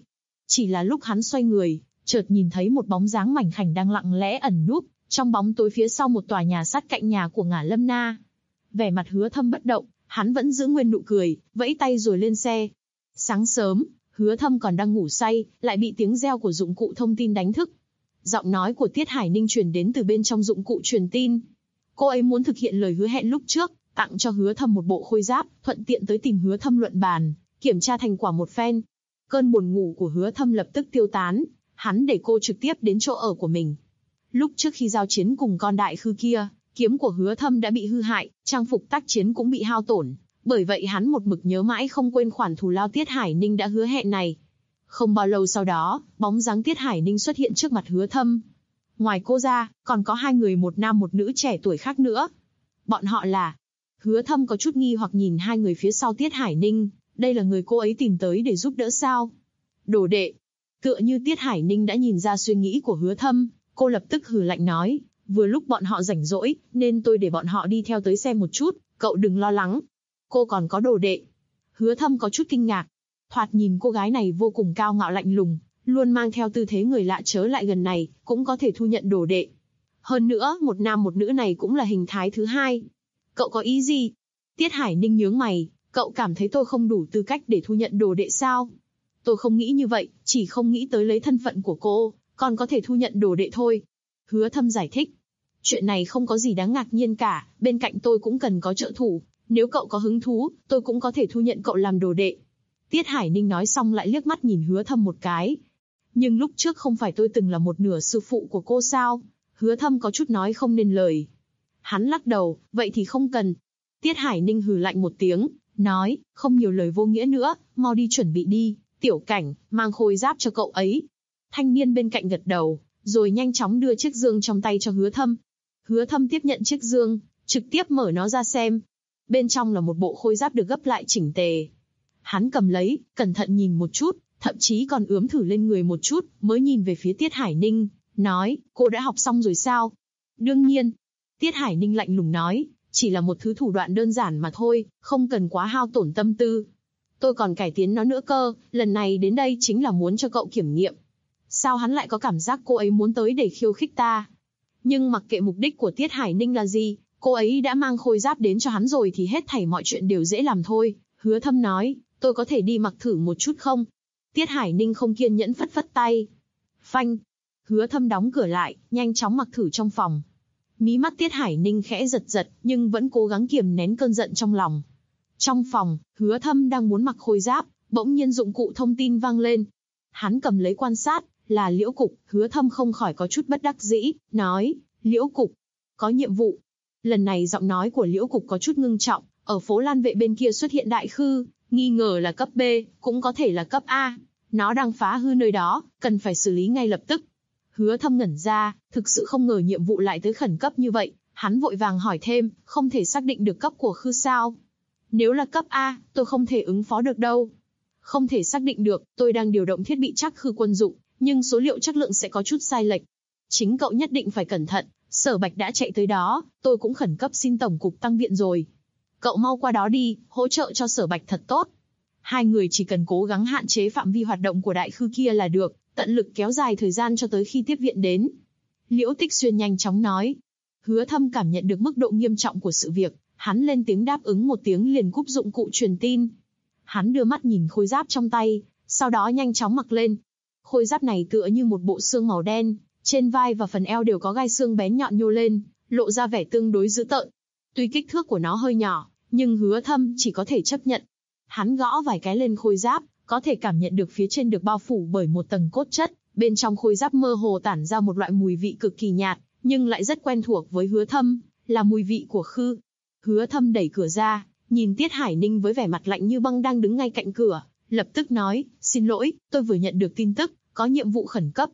Chỉ là lúc hắn xoay người, chợt nhìn thấy một bóng dáng mảnh khảnh đang lặng lẽ ẩn núp trong bóng tối phía sau một tòa nhà sát cạnh nhà của Ngả Lâm Na. Vẻ mặt Hứa Thâm bất động, hắn vẫn giữ nguyên nụ cười, vẫy tay rồi lên xe. Sáng sớm, Hứa Thâm còn đang ngủ say, lại bị tiếng reo của dụng cụ thông tin đánh thức. Giọng nói của Tiết Hải Ninh truyền đến từ bên trong dụng cụ truyền tin. Cô ấy muốn thực hiện lời hứa hẹn lúc trước, tặng cho Hứa Thâm một bộ khôi giáp, thuận tiện tới tìm Hứa Thâm luận bàn, kiểm tra thành quả một phen. Cơn buồn ngủ của Hứa Thâm lập tức tiêu tán, hắn để cô trực tiếp đến chỗ ở của mình. Lúc trước khi giao chiến cùng con đại khư kia, kiếm của Hứa Thâm đã bị hư hại, trang phục tác chiến cũng bị hao tổn, bởi vậy hắn một mực nhớ mãi không quên khoản thù lao Tiết Hải Ninh đã hứa hẹn này. Không bao lâu sau đó, bóng dáng Tiết Hải Ninh xuất hiện trước mặt Hứa Thâm. Ngoài cô ra, còn có hai người, một nam một nữ trẻ tuổi khác nữa. Bọn họ là... Hứa Thâm có chút nghi hoặc nhìn hai người phía sau Tiết Hải Ninh, đây là người cô ấy tìm tới để giúp đỡ sao? Đồ đệ. Tựa như Tiết Hải Ninh đã nhìn ra suy nghĩ của Hứa Thâm, cô lập tức hừ lạnh nói, vừa lúc bọn họ rảnh rỗi, nên tôi để bọn họ đi theo tới xem một chút, cậu đừng lo lắng. Cô còn có đồ đệ. Hứa Thâm có chút kinh ngạc. Thoạt nhìn cô gái này vô cùng cao ngạo lạnh lùng, luôn mang theo tư thế người lạ chớ lại gần này, cũng có thể thu nhận đồ đệ. Hơn nữa, một nam một nữ này cũng là hình thái thứ hai. Cậu có ý gì? Tiết Hải Ninh nhướng mày, cậu cảm thấy tôi không đủ tư cách để thu nhận đồ đệ sao? Tôi không nghĩ như vậy, chỉ không nghĩ tới lấy thân phận của cô, còn có thể thu nhận đồ đệ thôi. Hứa Thâm giải thích. Chuyện này không có gì đáng ngạc nhiên cả, bên cạnh tôi cũng cần có trợ thủ. Nếu cậu có hứng thú, tôi cũng có thể thu nhận cậu làm đồ đệ. Tiết Hải Ninh nói xong lại liếc mắt nhìn Hứa Thâm một cái. Nhưng lúc trước không phải tôi từng là một nửa sư phụ của cô sao? Hứa Thâm có chút nói không nên lời. Hắn lắc đầu, vậy thì không cần. Tiết Hải Ninh hừ lạnh một tiếng, nói, không nhiều lời vô nghĩa nữa, mau đi chuẩn bị đi, Tiểu Cảnh, mang khôi giáp cho cậu ấy. Thanh niên bên cạnh gật đầu, rồi nhanh chóng đưa chiếc dương trong tay cho Hứa Thâm. Hứa Thâm tiếp nhận chiếc dương, trực tiếp mở nó ra xem. Bên trong là một bộ khôi giáp được gấp lại chỉnh tề. Hắn cầm lấy, cẩn thận nhìn một chút, thậm chí còn ướm thử lên người một chút, mới nhìn về phía Tiết Hải Ninh, nói, cô đã học xong rồi sao? Đương nhiên. Tiết Hải Ninh lạnh lùng nói, chỉ là một thứ thủ đoạn đơn giản mà thôi, không cần quá hao tổn tâm tư. Tôi còn cải tiến nó nữa cơ, lần này đến đây chính là muốn cho cậu kiểm nghiệm. Sao hắn lại có cảm giác cô ấy muốn tới để khiêu khích ta? Nhưng mặc kệ mục đích của Tiết Hải Ninh là gì, cô ấy đã mang khôi giáp đến cho hắn rồi thì hết thảy mọi chuyện đều dễ làm thôi. Hứa Thâm nói, tôi có thể đi mặc thử một chút không? Tiết Hải Ninh không kiên nhẫn phất phất tay. Phanh. Hứa Thâm đóng cửa lại, nhanh chóng mặc thử trong phòng. Mí mắt Tiết Hải Ninh khẽ giật giật, nhưng vẫn cố gắng kiềm nén cơn giận trong lòng. Trong phòng, Hứa Thâm đang muốn mặc khôi giáp, bỗng nhiên dụng cụ thông tin vang lên. Hắn cầm lấy quan sát, là Liễu Cục. Hứa Thâm không khỏi có chút bất đắc dĩ, nói, Liễu Cục, có nhiệm vụ. Lần này giọng nói của Liễu Cục có chút ngưng trọng, ở phố Lan Vệ bên kia xuất hiện đại khư, nghi ngờ là cấp B, cũng có thể là cấp A. Nó đang phá hư nơi đó, cần phải xử lý ngay lập tức. Hứa Thâm ngẩn ra, thực sự không ngờ nhiệm vụ lại tới khẩn cấp như vậy, hắn vội vàng hỏi thêm, không thể xác định được cấp của khư sao? Nếu là cấp A, tôi không thể ứng phó được đâu. Không thể xác định được, tôi đang điều động thiết bị trắc khư quân dụng, nhưng số liệu chất lượng sẽ có chút sai lệch. Chính cậu nhất định phải cẩn thận, Sở Bạch đã chạy tới đó, tôi cũng khẩn cấp xin Tổng cục tăng viện rồi. Cậu mau qua đó đi, hỗ trợ cho Sở Bạch thật tốt. Hai người chỉ cần cố gắng hạn chế phạm vi hoạt động của đại khư kia là được, tận lực kéo dài thời gian cho tới khi tiếp viện đến. Liễu Tích Xuyên nhanh chóng nói. Hứa Thâm cảm nhận được mức độ nghiêm trọng của sự việc, hắn lên tiếng đáp ứng một tiếng liền cúp dụng cụ truyền tin. Hắn đưa mắt nhìn khôi giáp trong tay, sau đó nhanh chóng mặc lên. Khôi giáp này tựa như một bộ xương màu đen, trên vai và phần eo đều có gai xương bén nhọn nhô lên, lộ ra vẻ tương đối dữ tợn. Tuy kích thước của nó hơi nhỏ, nhưng Hứa Thâm chỉ có thể chấp nhận. Hắn gõ vài cái lên khôi giáp, có thể cảm nhận được phía trên được bao phủ bởi một tầng cốt chất, bên trong khôi giáp mơ hồ tản ra một loại mùi vị cực kỳ nhạt, nhưng lại rất quen thuộc với Hứa Thâm, là mùi vị của khư. Hứa Thâm đẩy cửa ra, nhìn Tiết Hải Ninh với vẻ mặt lạnh như băng đang đứng ngay cạnh cửa, lập tức nói, xin lỗi, tôi vừa nhận được tin tức, có nhiệm vụ khẩn cấp.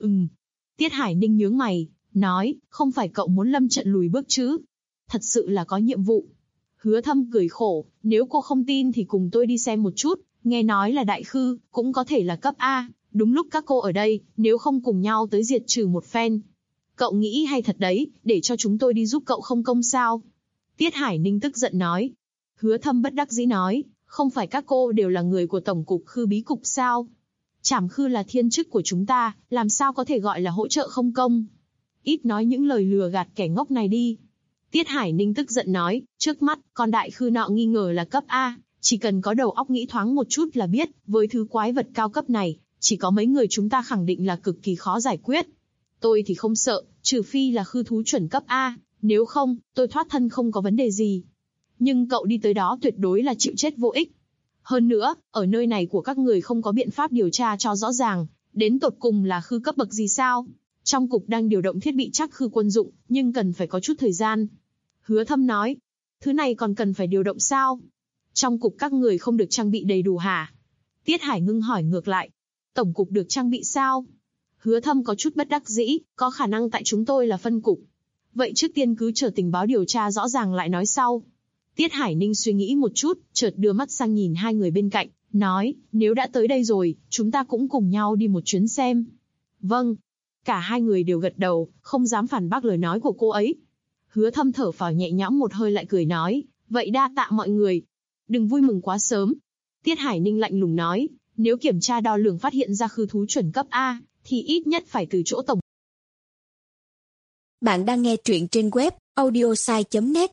Tiết Hải Ninh nhướng mày, nói, không phải cậu muốn lâm trận lùi bước chứ? Thật sự là có nhiệm vụ. Hứa Thâm cười khổ, nếu cô không tin thì cùng tôi đi xem một chút, nghe nói là đại khư, cũng có thể là cấp A, đúng lúc các cô ở đây, nếu không cùng nhau tới diệt trừ một phen. Cậu nghĩ hay thật đấy, để cho chúng tôi đi giúp cậu không công sao? Tiết Hải Ninh tức giận nói. Hứa Thâm bất đắc dĩ nói, không phải các cô đều là người của Tổng cục Khư Bí Cục sao? Trảm khư là thiên chức của chúng ta, làm sao có thể gọi là hỗ trợ không công. Ít nói những lời lừa gạt kẻ ngốc này đi. Tiết Hải Ninh tức giận nói, trước mắt, con đại khư nọ nghi ngờ là cấp A, chỉ cần có đầu óc nghĩ thoáng một chút là biết, với thứ quái vật cao cấp này, chỉ có mấy người chúng ta khẳng định là cực kỳ khó giải quyết. Tôi thì không sợ, trừ phi là khư thú chuẩn cấp A, nếu không, tôi thoát thân không có vấn đề gì. Nhưng cậu đi tới đó tuyệt đối là chịu chết vô ích. Hơn nữa, ở nơi này của các người không có biện pháp điều tra cho rõ ràng, đến tột cùng là khư cấp bậc gì sao? Trong cục đang điều động thiết bị trắc khư quân dụng, nhưng cần phải có chút thời gian. Hứa Thâm nói, thứ này còn cần phải điều động sao? Trong cục các người không được trang bị đầy đủ hả? Tiết Hải Ngưng hỏi ngược lại, tổng cục được trang bị sao? Hứa Thâm có chút bất đắc dĩ, có khả năng tại chúng tôi là phân cục. Vậy trước tiên cứ chờ tình báo điều tra rõ ràng lại nói sau. Tiết Hải Ninh suy nghĩ một chút, chợt đưa mắt sang nhìn hai người bên cạnh, nói, nếu đã tới đây rồi, chúng ta cũng cùng nhau đi một chuyến xem. Vâng. Cả hai người đều gật đầu, không dám phản bác lời nói của cô ấy. Hứa Thâm thở phào nhẹ nhõm một hơi lại cười nói, vậy đa tạ mọi người. Đừng vui mừng quá sớm. Tiết Hải Ninh lạnh lùng nói, nếu kiểm tra đo lường phát hiện ra khư thú chuẩn cấp A, thì ít nhất phải từ chỗ tổng. Bạn đang nghe truyện trên web audiosai.net.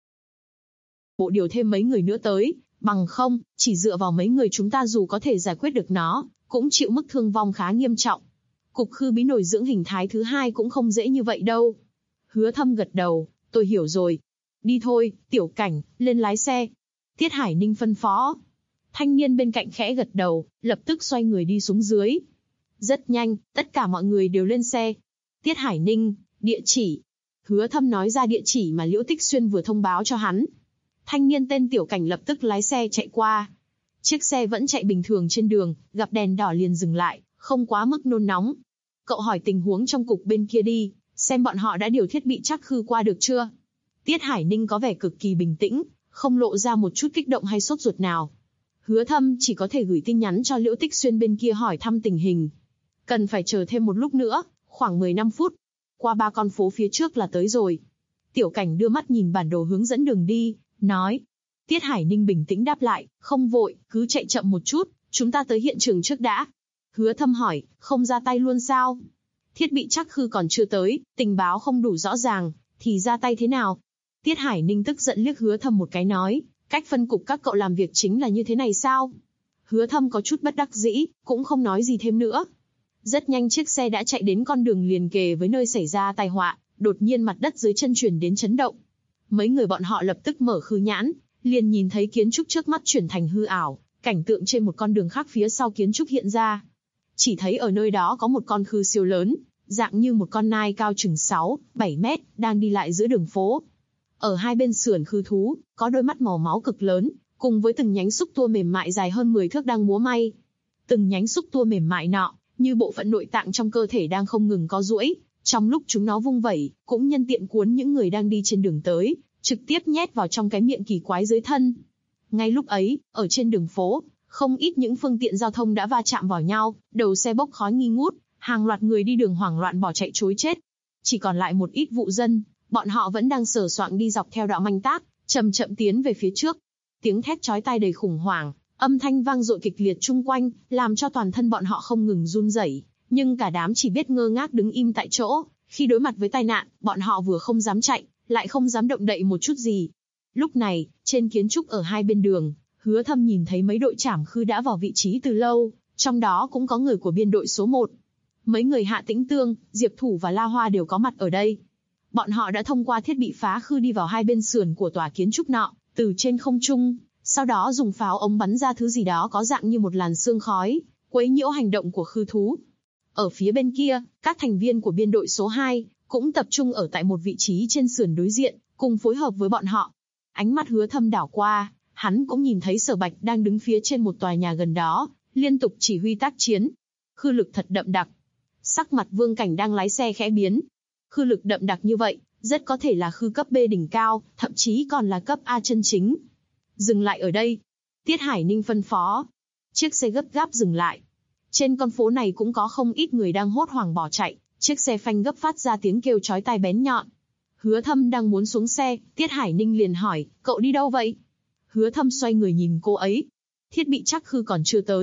Bộ điều thêm mấy người nữa tới, bằng không, chỉ dựa vào mấy người chúng ta dù có thể giải quyết được nó, cũng chịu mức thương vong khá nghiêm trọng. Cục khư bí nổi dưỡng hình thái thứ hai cũng không dễ như vậy đâu. Hứa Thâm gật đầu, tôi hiểu rồi. Đi thôi, Tiểu Cảnh, lên lái xe. Tiết Hải Ninh phân phó. Thanh niên bên cạnh khẽ gật đầu, lập tức xoay người đi xuống dưới. Rất nhanh, tất cả mọi người đều lên xe. Tiết Hải Ninh, địa chỉ. Hứa Thâm nói ra địa chỉ mà Liễu Tích Xuyên vừa thông báo cho hắn. Thanh niên tên Tiểu Cảnh lập tức lái xe chạy qua. Chiếc xe vẫn chạy bình thường trên đường, gặp đèn đỏ liền dừng lại, không quá mức nôn nóng. Cậu hỏi tình huống trong cục bên kia đi, xem bọn họ đã điều thiết bị trắc khư qua được chưa. Tiết Hải Ninh có vẻ cực kỳ bình tĩnh, không lộ ra một chút kích động hay sốt ruột nào. Hứa Thâm chỉ có thể gửi tin nhắn cho Liễu Tích Xuyên bên kia hỏi thăm tình hình. Cần phải chờ thêm một lúc nữa, khoảng 15 phút. Qua 3 con phố phía trước là tới rồi. Tiểu Cảnh đưa mắt nhìn bản đồ hướng dẫn đường đi, nói. Tiết Hải Ninh bình tĩnh đáp lại, không vội, cứ chạy chậm một chút, chúng ta tới hiện trường trước đã. Hứa Thâm hỏi, không ra tay luôn sao? Thiết bị trắc khư còn chưa tới, tình báo không đủ rõ ràng, thì ra tay thế nào? Tiết Hải Ninh tức giận liếc Hứa Thâm một cái nói, cách phân cục các cậu làm việc chính là như thế này sao? Hứa Thâm có chút bất đắc dĩ, cũng không nói gì thêm nữa. Rất nhanh chiếc xe đã chạy đến con đường liền kề với nơi xảy ra tai họa, đột nhiên mặt đất dưới chân truyền đến chấn động. Mấy người bọn họ lập tức mở khư nhãn, liền nhìn thấy kiến trúc trước mắt chuyển thành hư ảo, cảnh tượng trên một con đường khác phía sau kiến trúc hiện ra. Chỉ thấy ở nơi đó có một con khư siêu lớn, dạng như một con nai cao chừng 6, 7 mét, đang đi lại giữa đường phố. Ở hai bên sườn khư thú, có đôi mắt màu máu cực lớn, cùng với từng nhánh xúc tua mềm mại dài hơn 10 thước đang múa may. Từng nhánh xúc tua mềm mại nọ, như bộ phận nội tạng trong cơ thể đang không ngừng co duỗi, trong lúc chúng nó vung vẩy, cũng nhân tiện cuốn những người đang đi trên đường tới, trực tiếp nhét vào trong cái miệng kỳ quái dưới thân. Ngay lúc ấy, ở trên đường phố, không ít những phương tiện giao thông đã va chạm vào nhau, đầu xe bốc khói nghi ngút, hàng loạt người đi đường hoảng loạn bỏ chạy trối chết. Chỉ còn lại một ít vụ dân, bọn họ vẫn đang sờ soạng đi dọc theo đạo manh tác, chậm chậm tiến về phía trước. Tiếng thét chói tai đầy khủng hoảng, âm thanh vang dội kịch liệt chung quanh, làm cho toàn thân bọn họ không ngừng run rẩy, nhưng cả đám chỉ biết ngơ ngác đứng im tại chỗ. Khi đối mặt với tai nạn, bọn họ vừa không dám chạy, lại không dám động đậy một chút gì. Lúc này, trên kiến trúc ở hai bên đường, Hứa Thâm nhìn thấy mấy đội trảm khư đã vào vị trí từ lâu, trong đó cũng có người của biên đội số 1. Mấy người Hạ Tĩnh Tương, Diệp Thủ và La Hoa đều có mặt ở đây. Bọn họ đã thông qua thiết bị phá khư đi vào hai bên sườn của tòa kiến trúc nọ, từ trên không trung, sau đó dùng pháo ống bắn ra thứ gì đó có dạng như một làn sương khói, quấy nhiễu hành động của khư thú. Ở phía bên kia, các thành viên của biên đội số 2 cũng tập trung ở tại một vị trí trên sườn đối diện, cùng phối hợp với bọn họ. Ánh mắt Hứa Thâm đảo qua, hắn cũng nhìn thấy Sở Bạch đang đứng phía trên một tòa nhà gần đó, liên tục chỉ huy tác chiến. Khư lực thật đậm đặc. Sắc mặt Vương Cảnh đang lái xe khẽ biến. Khư lực đậm đặc như vậy, rất có thể là khư cấp B đỉnh cao, thậm chí còn là cấp A chân chính. Dừng lại ở đây. Tiết Hải Ninh phân phó. Chiếc xe gấp gáp dừng lại. Trên con phố này cũng có không ít người đang hốt hoảng bỏ chạy, chiếc xe phanh gấp phát ra tiếng kêu chói tai bén nhọn. Hứa Thâm đang muốn xuống xe, Tiết Hải Ninh liền hỏi, cậu đi đâu vậy? Hứa Thâm xoay người nhìn cô ấy. Thiết bị trắc khư còn chưa tới,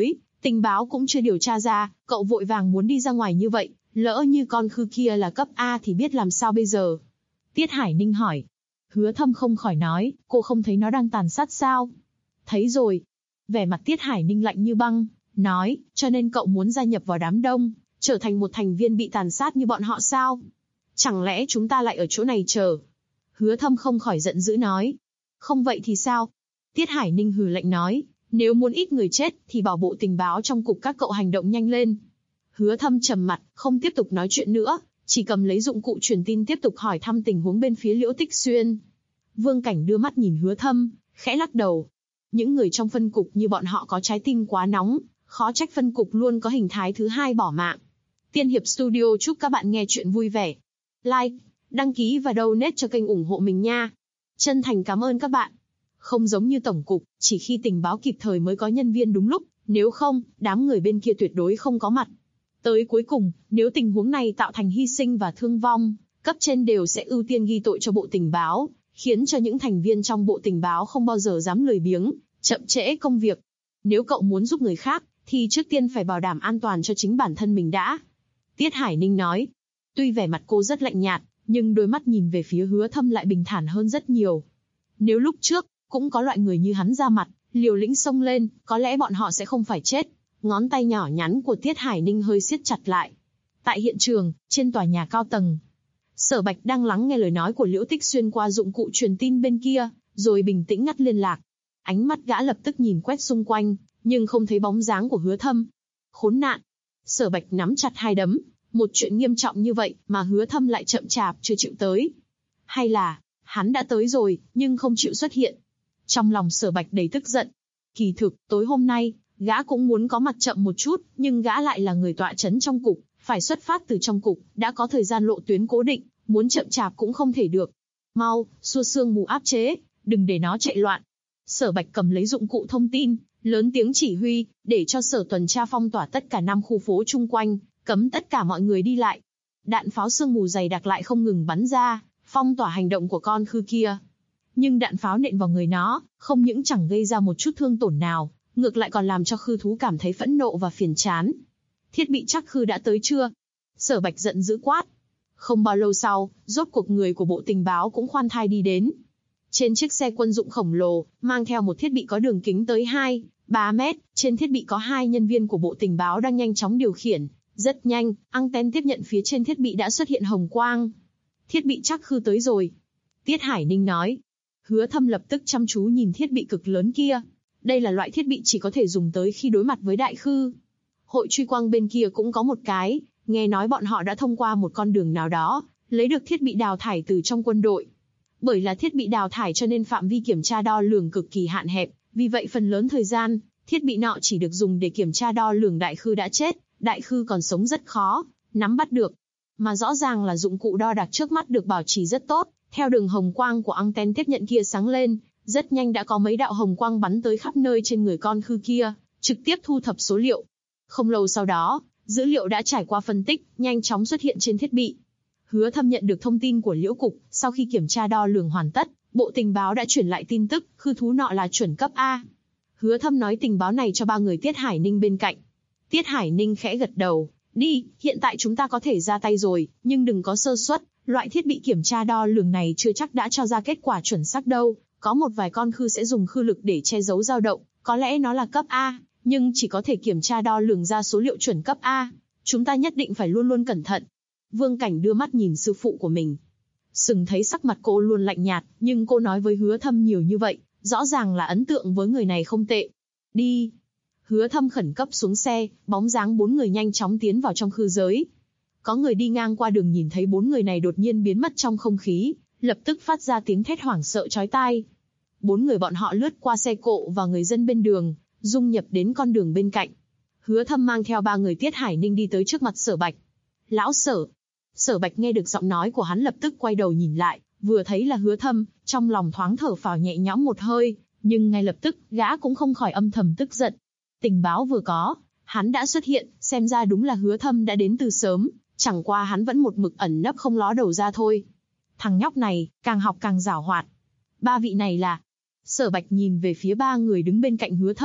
Tình báo cũng chưa điều tra ra, cậu vội vàng muốn đi ra ngoài như vậy, lỡ như con khư kia là cấp A thì biết làm sao bây giờ? Tiết Hải Ninh hỏi. Hứa Thâm không khỏi nói, cô không thấy nó đang tàn sát sao? Thấy rồi. Vẻ mặt Tiết Hải Ninh lạnh như băng, nói, cho nên cậu muốn gia nhập vào đám đông, trở thành một thành viên bị tàn sát như bọn họ sao? Chẳng lẽ chúng ta lại ở chỗ này chờ? Hứa Thâm không khỏi giận dữ nói. Không vậy thì sao? Tiết Hải Ninh hừ lạnh nói, nếu muốn ít người chết thì bảo bộ tình báo trong cục các cậu hành động nhanh lên. Hứa Thâm trầm mặt, không tiếp tục nói chuyện nữa, chỉ cầm lấy dụng cụ truyền tin tiếp tục hỏi thăm tình huống bên phía Liễu Tích Xuyên. Vương Cảnh đưa mắt nhìn Hứa Thâm, khẽ lắc đầu. Những người trong phân cục như bọn họ có trái tim quá nóng, khó trách phân cục luôn có hình thái thứ hai bỏ mạng. Tiên Hiệp Studio chúc các bạn nghe chuyện vui vẻ. Like, đăng ký và donate cho kênh ủng hộ mình nha. Chân thành cảm ơn các bạn. Không giống như tổng cục, chỉ khi tình báo kịp thời mới có nhân viên đúng lúc, nếu không, đám người bên kia tuyệt đối không có mặt. Tới cuối cùng, nếu tình huống này tạo thành hy sinh và thương vong, cấp trên đều sẽ ưu tiên ghi tội cho bộ tình báo, khiến cho những thành viên trong bộ tình báo không bao giờ dám lười biếng, chậm trễ công việc. Nếu cậu muốn giúp người khác, thì trước tiên phải bảo đảm an toàn cho chính bản thân mình đã. Tiết Hải Ninh nói. Tuy vẻ mặt cô rất lạnh nhạt, nhưng đôi mắt nhìn về phía Hứa Thâm lại bình thản hơn rất nhiều. Nếu lúc trước, cũng có loại người như hắn ra mặt, liều lĩnh xông lên, có lẽ bọn họ sẽ không phải chết. Ngón tay nhỏ nhắn của Tiết Hải Ninh hơi siết chặt lại. Tại hiện trường, trên tòa nhà cao tầng, Sở Bạch đang lắng nghe lời nói của Liễu Tích Xuyên qua dụng cụ truyền tin bên kia, rồi bình tĩnh ngắt liên lạc. Ánh mắt gã lập tức nhìn quét xung quanh, nhưng không thấy bóng dáng của Hứa Thâm. Khốn nạn! Sở Bạch nắm chặt hai đấm, một chuyện nghiêm trọng như vậy mà Hứa Thâm lại chậm chạp chưa chịu tới. Hay là, hắn đã tới rồi, nhưng không chịu xuất hiện. Trong lòng Sở Bạch đầy tức giận. Kỳ thực, tối hôm nay, gã cũng muốn có mặt chậm một chút, nhưng gã lại là người tọa chấn trong cục, phải xuất phát từ trong cục, đã có thời gian lộ tuyến cố định, muốn chậm chạp cũng không thể được. Mau, xua sương mù áp chế, đừng để nó chạy loạn. Sở Bạch cầm lấy dụng cụ thông tin, lớn tiếng chỉ huy, để cho sở tuần tra phong tỏa tất cả 5 khu phố chung quanh, cấm tất cả mọi người đi lại. Đạn pháo sương mù dày đặc lại không ngừng bắn ra, phong tỏa hành động của con khư kia. Nhưng đạn pháo nện vào người nó, không những chẳng gây ra một chút thương tổn nào, ngược lại còn làm cho khư thú cảm thấy phẫn nộ và phiền chán. Thiết bị chắc khư đã tới chưa? Sở Bạch giận dữ quát. Không bao lâu sau, rốt cuộc người của bộ tình báo cũng khoan thai đi đến. Trên chiếc xe quân dụng khổng lồ, mang theo một thiết bị có đường kính tới 2-3 mét, trên thiết bị có 2 nhân viên của bộ tình báo đang nhanh chóng điều khiển. Rất nhanh, anten tiếp nhận phía trên thiết bị đã xuất hiện hồng quang. Thiết bị chắc khư tới rồi. Tiết Hải Ninh nói. Hứa Thâm lập tức chăm chú nhìn thiết bị cực lớn kia. Đây là loại thiết bị chỉ có thể dùng tới khi đối mặt với đại khư. Hội truy quang bên kia cũng có một cái, nghe nói bọn họ đã thông qua một con đường nào đó, lấy được thiết bị đào thải từ trong quân đội. Bởi là thiết bị đào thải cho nên phạm vi kiểm tra đo lường cực kỳ hạn hẹp, vì vậy phần lớn thời gian, thiết bị nọ chỉ được dùng để kiểm tra đo lường đại khư đã chết, đại khư còn sống rất khó nắm bắt được. Mà rõ ràng là dụng cụ đo đạc trước mắt được bảo trì rất tốt, theo đường hồng quang của anten tiếp nhận kia sáng lên, rất nhanh đã có mấy đạo hồng quang bắn tới khắp nơi trên người con khư kia, trực tiếp thu thập số liệu. Không lâu sau đó, dữ liệu đã trải qua phân tích, nhanh chóng xuất hiện trên thiết bị. Hứa Thâm nhận được thông tin của Liễu Cục, sau khi kiểm tra đo lường hoàn tất, bộ tình báo đã chuyển lại tin tức, khư thú nọ là chuẩn cấp A. Hứa Thâm nói tình báo này cho 3 người Tiết Hải Ninh bên cạnh. Tiết Hải Ninh khẽ gật đầu, đi, hiện tại chúng ta có thể ra tay rồi, nhưng đừng có sơ suất, loại thiết bị kiểm tra đo lường này chưa chắc đã cho ra kết quả chuẩn xác đâu, có một vài con khư sẽ dùng khư lực để che giấu dao động, có lẽ nó là cấp A, nhưng chỉ có thể kiểm tra đo lường ra số liệu chuẩn cấp A, chúng ta nhất định phải luôn luôn cẩn thận. Vương Cảnh đưa mắt nhìn sư phụ của mình. Sừng thấy sắc mặt cô luôn lạnh nhạt, nhưng cô nói với Hứa Thâm nhiều như vậy, rõ ràng là ấn tượng với người này không tệ. Đi. Hứa Thâm khẩn cấp xuống xe, bóng dáng 4 người nhanh chóng tiến vào trong khư giới. Có người đi ngang qua đường nhìn thấy 4 người này đột nhiên biến mất trong không khí, lập tức phát ra tiếng thét hoảng sợ chói tai. 4 người bọn họ lướt qua xe cộ và người dân bên đường, dung nhập đến con đường bên cạnh. Hứa Thâm mang theo 3 người Tiết Hải Ninh đi tới trước mặt Sở Bạch. Lão Sở. Sở Bạch nghe được giọng nói của hắn lập tức quay đầu nhìn lại, vừa thấy là Hứa Thâm, trong lòng thoáng thở phào nhẹ nhõm một hơi, nhưng ngay lập tức, gã cũng không khỏi âm thầm tức giận. Tình báo vừa có, hắn đã xuất hiện, xem ra đúng là Hứa Thâm đã đến từ sớm, chẳng qua hắn vẫn một mực ẩn nấp không ló đầu ra thôi. Thằng nhóc này, càng học càng giảo hoạt. 3 vị này là... Sở Bạch nhìn về phía 3 người đứng bên cạnh Hứa Thâm,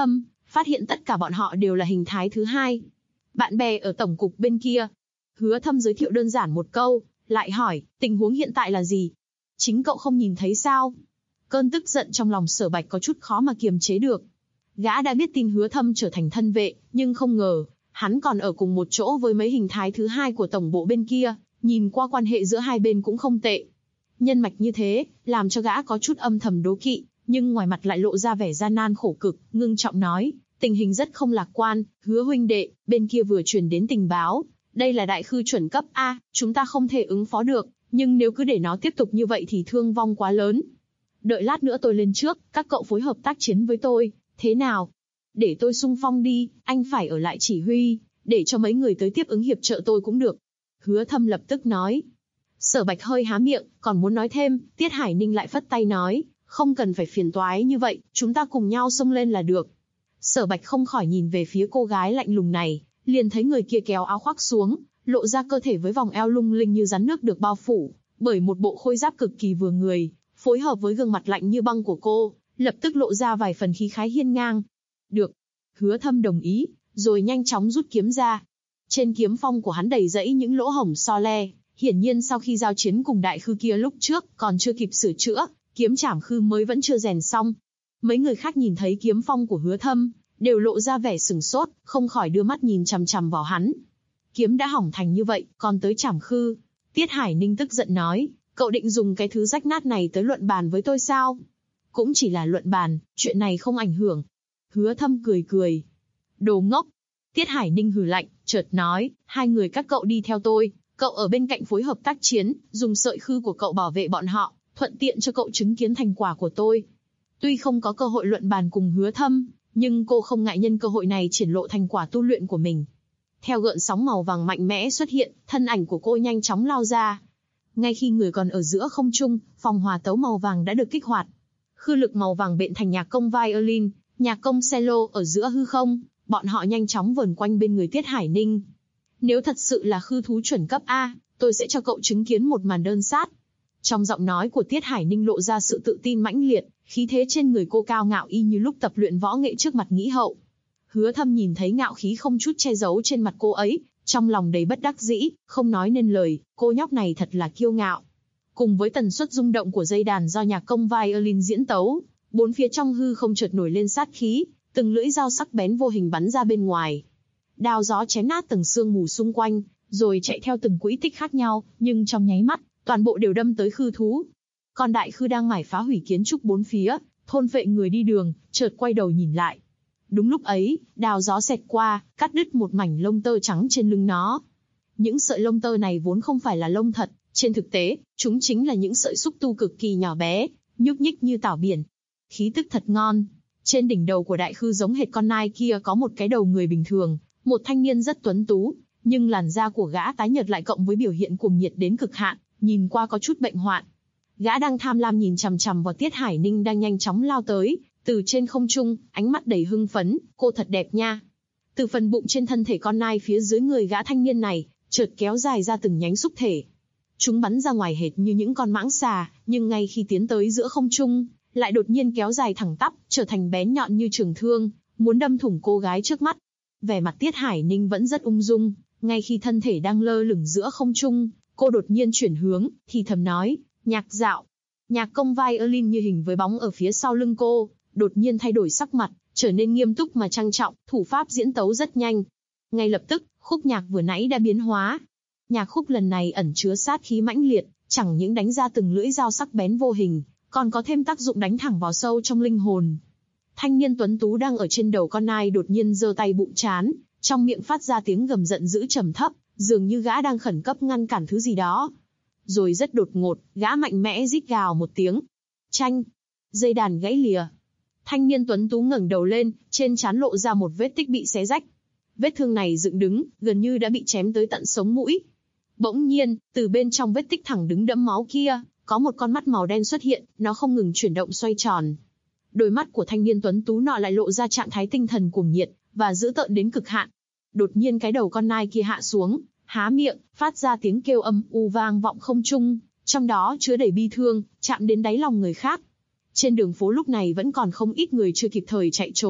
phát hiện tất cả bọn họ đều là hình thái thứ hai. Bạn bè ở tổng cục bên kia. Hứa Thâm giới thiệu đơn giản một câu, lại hỏi, tình huống hiện tại là gì? Chính cậu không nhìn thấy sao? Cơn tức giận trong lòng Sở Bạch có chút khó mà kiềm chế được. Gã đã biết tin Hứa Thâm trở thành thân vệ, nhưng không ngờ, hắn còn ở cùng một chỗ với mấy hình thái thứ hai của tổng bộ bên kia, nhìn qua quan hệ giữa hai bên cũng không tệ. Nhân mạch như thế, làm cho gã có chút âm thầm đố kỵ, nhưng ngoài mặt lại lộ ra vẻ gian nan khổ cực, ngưng trọng nói, tình hình rất không lạc quan, Hứa huynh đệ, bên kia vừa truyền đến tình báo, đây là đại khư chuẩn cấp A, chúng ta không thể ứng phó được, nhưng nếu cứ để nó tiếp tục như vậy thì thương vong quá lớn. Đợi lát nữa tôi lên trước, các cậu phối hợp tác chiến với tôi, thế nào? Để tôi xung phong đi, anh phải ở lại chỉ huy, để cho mấy người tới tiếp ứng hiệp trợ tôi cũng được. Hứa Thâm lập tức nói. Sở Bạch hơi há miệng, còn muốn nói thêm, Tiết Hải Ninh lại phất tay nói, không cần phải phiền toái như vậy, chúng ta cùng nhau xông lên là được. Sở Bạch không khỏi nhìn về phía cô gái lạnh lùng này, liền thấy người kia kéo áo khoác xuống, lộ ra cơ thể với vòng eo lung linh như rắn nước được bao phủ bởi một bộ khôi giáp cực kỳ vừa người, phối hợp với gương mặt lạnh như băng của cô, lập tức lộ ra vài phần khí khái hiên ngang. Được. Hứa Thâm đồng ý, rồi nhanh chóng rút kiếm ra. Trên kiếm phong của hắn đầy rẫy những lỗ hổng so le, hiển nhiên sau khi giao chiến cùng đại khư kia lúc trước còn chưa kịp sửa chữa, kiếm trảm khư mới vẫn chưa rèn xong. Mấy người khác nhìn thấy kiếm phong của Hứa Thâm, đều lộ ra vẻ sửng sốt, không khỏi đưa mắt nhìn chằm chằm vào hắn. Kiếm đã hỏng thành như vậy, còn tới trảm khư. Tiết Hải Ninh tức giận nói, cậu định dùng cái thứ rách nát này tới luận bàn với tôi sao? Cũng chỉ là luận bàn, chuyện này không ảnh hưởng. Hứa Thâm cười cười. Đồ ngốc. Tiết Hải Ninh hừ lạnh, chợt nói, hai người các cậu đi theo tôi, cậu ở bên cạnh phối hợp tác chiến, dùng sợi khư của cậu bảo vệ bọn họ, thuận tiện cho cậu chứng kiến thành quả của tôi. Tuy không có cơ hội luận bàn cùng Hứa Thâm, nhưng cô không ngại nhân cơ hội này triển lộ thành quả tu luyện của mình. Theo gợn sóng màu vàng mạnh mẽ xuất hiện, thân ảnh của cô nhanh chóng lao ra. Ngay khi người còn ở giữa không trung, phòng hòa tấu màu vàng đã được kích hoạt. Khư lực màu vàng bện thành nhạc công violin, nhạc công cello ở giữa hư không, bọn họ nhanh chóng vờn quanh bên người Tiết Hải Ninh. Nếu thật sự là khư thú chuẩn cấp A, tôi sẽ cho cậu chứng kiến một màn đơn sát. Trong giọng nói của Tiết Hải Ninh lộ ra sự tự tin mãnh liệt, khí thế trên người cô cao ngạo y như lúc tập luyện võ nghệ trước mặt nghĩ hậu. Hứa Thâm nhìn thấy ngạo khí không chút che giấu trên mặt cô ấy, trong lòng đầy bất đắc dĩ, không nói nên lời, cô nhóc này thật là kiêu ngạo. Cùng với tần suất rung động của dây đàn do nhạc công violin diễn tấu, bốn phía trong hư không chợt nổi lên sát khí, từng lưỡi dao sắc bén vô hình bắn ra bên ngoài. Đao gió chém nát từng sương mù xung quanh, rồi chạy theo từng quỹ tích khác nhau, nhưng trong nháy mắt, toàn bộ đều đâm tới khư thú. Còn đại khư đang mải phá hủy kiến trúc bốn phía, thôn phệ người đi đường, chợt quay đầu nhìn lại. Đúng lúc ấy, đao gió xẹt qua, cắt đứt một mảnh lông tơ trắng trên lưng nó. Những sợi lông tơ này vốn không phải là lông thật, trên thực tế, chúng chính là những sợi xúc tu cực kỳ nhỏ bé, nhúc nhích như tảo biển. Khí tức thật ngon. Trên đỉnh đầu của đại khư giống hệt con nai kia có một cái đầu người bình thường, một thanh niên rất tuấn tú, nhưng làn da của gã tái nhợt lại cộng với biểu hiện cuồng nhiệt đến cực hạn, nhìn qua có chút bệnh hoạn. Gã đang tham lam nhìn chằm chằm vào Tiết Hải Ninh đang nhanh chóng lao tới, từ trên không trung, ánh mắt đầy hưng phấn, cô thật đẹp nha. Từ phần bụng trên thân thể con nai phía dưới người gã thanh niên này, chợt kéo dài ra từng nhánh xúc thể. Chúng bắn ra ngoài hệt như những con mãng xà, nhưng ngay khi tiến tới giữa không trung, lại đột nhiên kéo dài thẳng tắp, trở thành bén nhọn như trường thương, muốn đâm thủng cô gái trước mắt. Vẻ mặt Tiết Hải Ninh vẫn rất ung dung, ngay khi thân thể đang lơ lửng giữa không trung, cô đột nhiên chuyển hướng, thì thầm nói, nhạc dạo. Nhạc công violin như hình với bóng ở phía sau lưng cô, đột nhiên thay đổi sắc mặt, trở nên nghiêm túc mà trang trọng, thủ pháp diễn tấu rất nhanh. Ngay lập tức, khúc nhạc vừa nãy đã biến hóa. Nhạc khúc lần này ẩn chứa sát khí mãnh liệt, chẳng những đánh ra từng lưỡi dao sắc bén vô hình, còn có thêm tác dụng đánh thẳng vào sâu trong linh hồn. Thanh niên tuấn tú đang ở trên đầu con nai đột nhiên giơ tay bụng trán, trong miệng phát ra tiếng gầm giận dữ trầm thấp, dường như gã đang khẩn cấp ngăn cản thứ gì đó. Rồi rất đột ngột, gã mạnh mẽ rít gào một tiếng. Chanh! Dây đàn gãy lìa. Thanh niên tuấn tú ngẩng đầu lên, trên trán lộ ra một vết tích bị xé rách. Vết thương này dựng đứng, gần như đã bị chém tới tận sống mũi. Bỗng nhiên, từ bên trong vết tích thẳng đứng đẫm máu kia, có một con mắt màu đen xuất hiện, nó không ngừng chuyển động xoay tròn. Đôi mắt của thanh niên tuấn tú nọ lại lộ ra trạng thái tinh thần cuồng nhiệt, và dữ tợn đến cực hạn. Đột nhiên cái đầu con nai kia hạ xuống, há miệng, phát ra tiếng kêu âm u vang vọng không trung, trong đó chứa đầy bi thương, chạm đến đáy lòng người khác. Trên đường phố lúc này vẫn còn không ít người chưa kịp thời chạy trốn,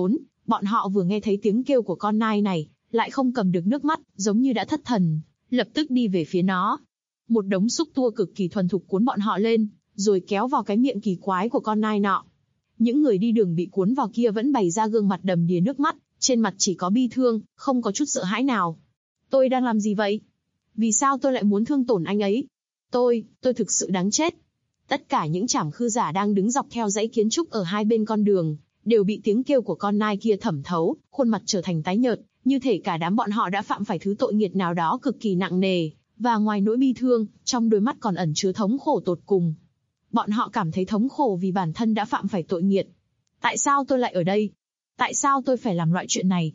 Bọn họ vừa nghe thấy tiếng kêu của con nai này, lại không cầm được nước mắt, giống như đã thất thần, lập tức đi về phía nó. Một đống xúc tua cực kỳ thuần thục cuốn bọn họ lên, rồi kéo vào cái miệng kỳ quái của con nai nọ. Những người đi đường bị cuốn vào kia vẫn bày ra gương mặt đầm đìa nước mắt, trên mặt chỉ có bi thương, không có chút sợ hãi nào. Tôi đang làm gì vậy? Vì sao tôi lại muốn thương tổn anh ấy? Tôi thực sự đáng chết. Tất cả những trảm khư giả đang đứng dọc theo dãy kiến trúc ở hai bên con đường, đều bị tiếng kêu của con nai kia thẩm thấu, khuôn mặt trở thành tái nhợt, như thể cả đám bọn họ đã phạm phải thứ tội nghiệt nào đó cực kỳ nặng nề, và ngoài nỗi bi thương, trong đôi mắt còn ẩn chứa thống khổ tột cùng. Bọn họ cảm thấy thống khổ vì bản thân đã phạm phải tội nghiệt. Tại sao tôi lại ở đây? Tại sao tôi phải làm loại chuyện này?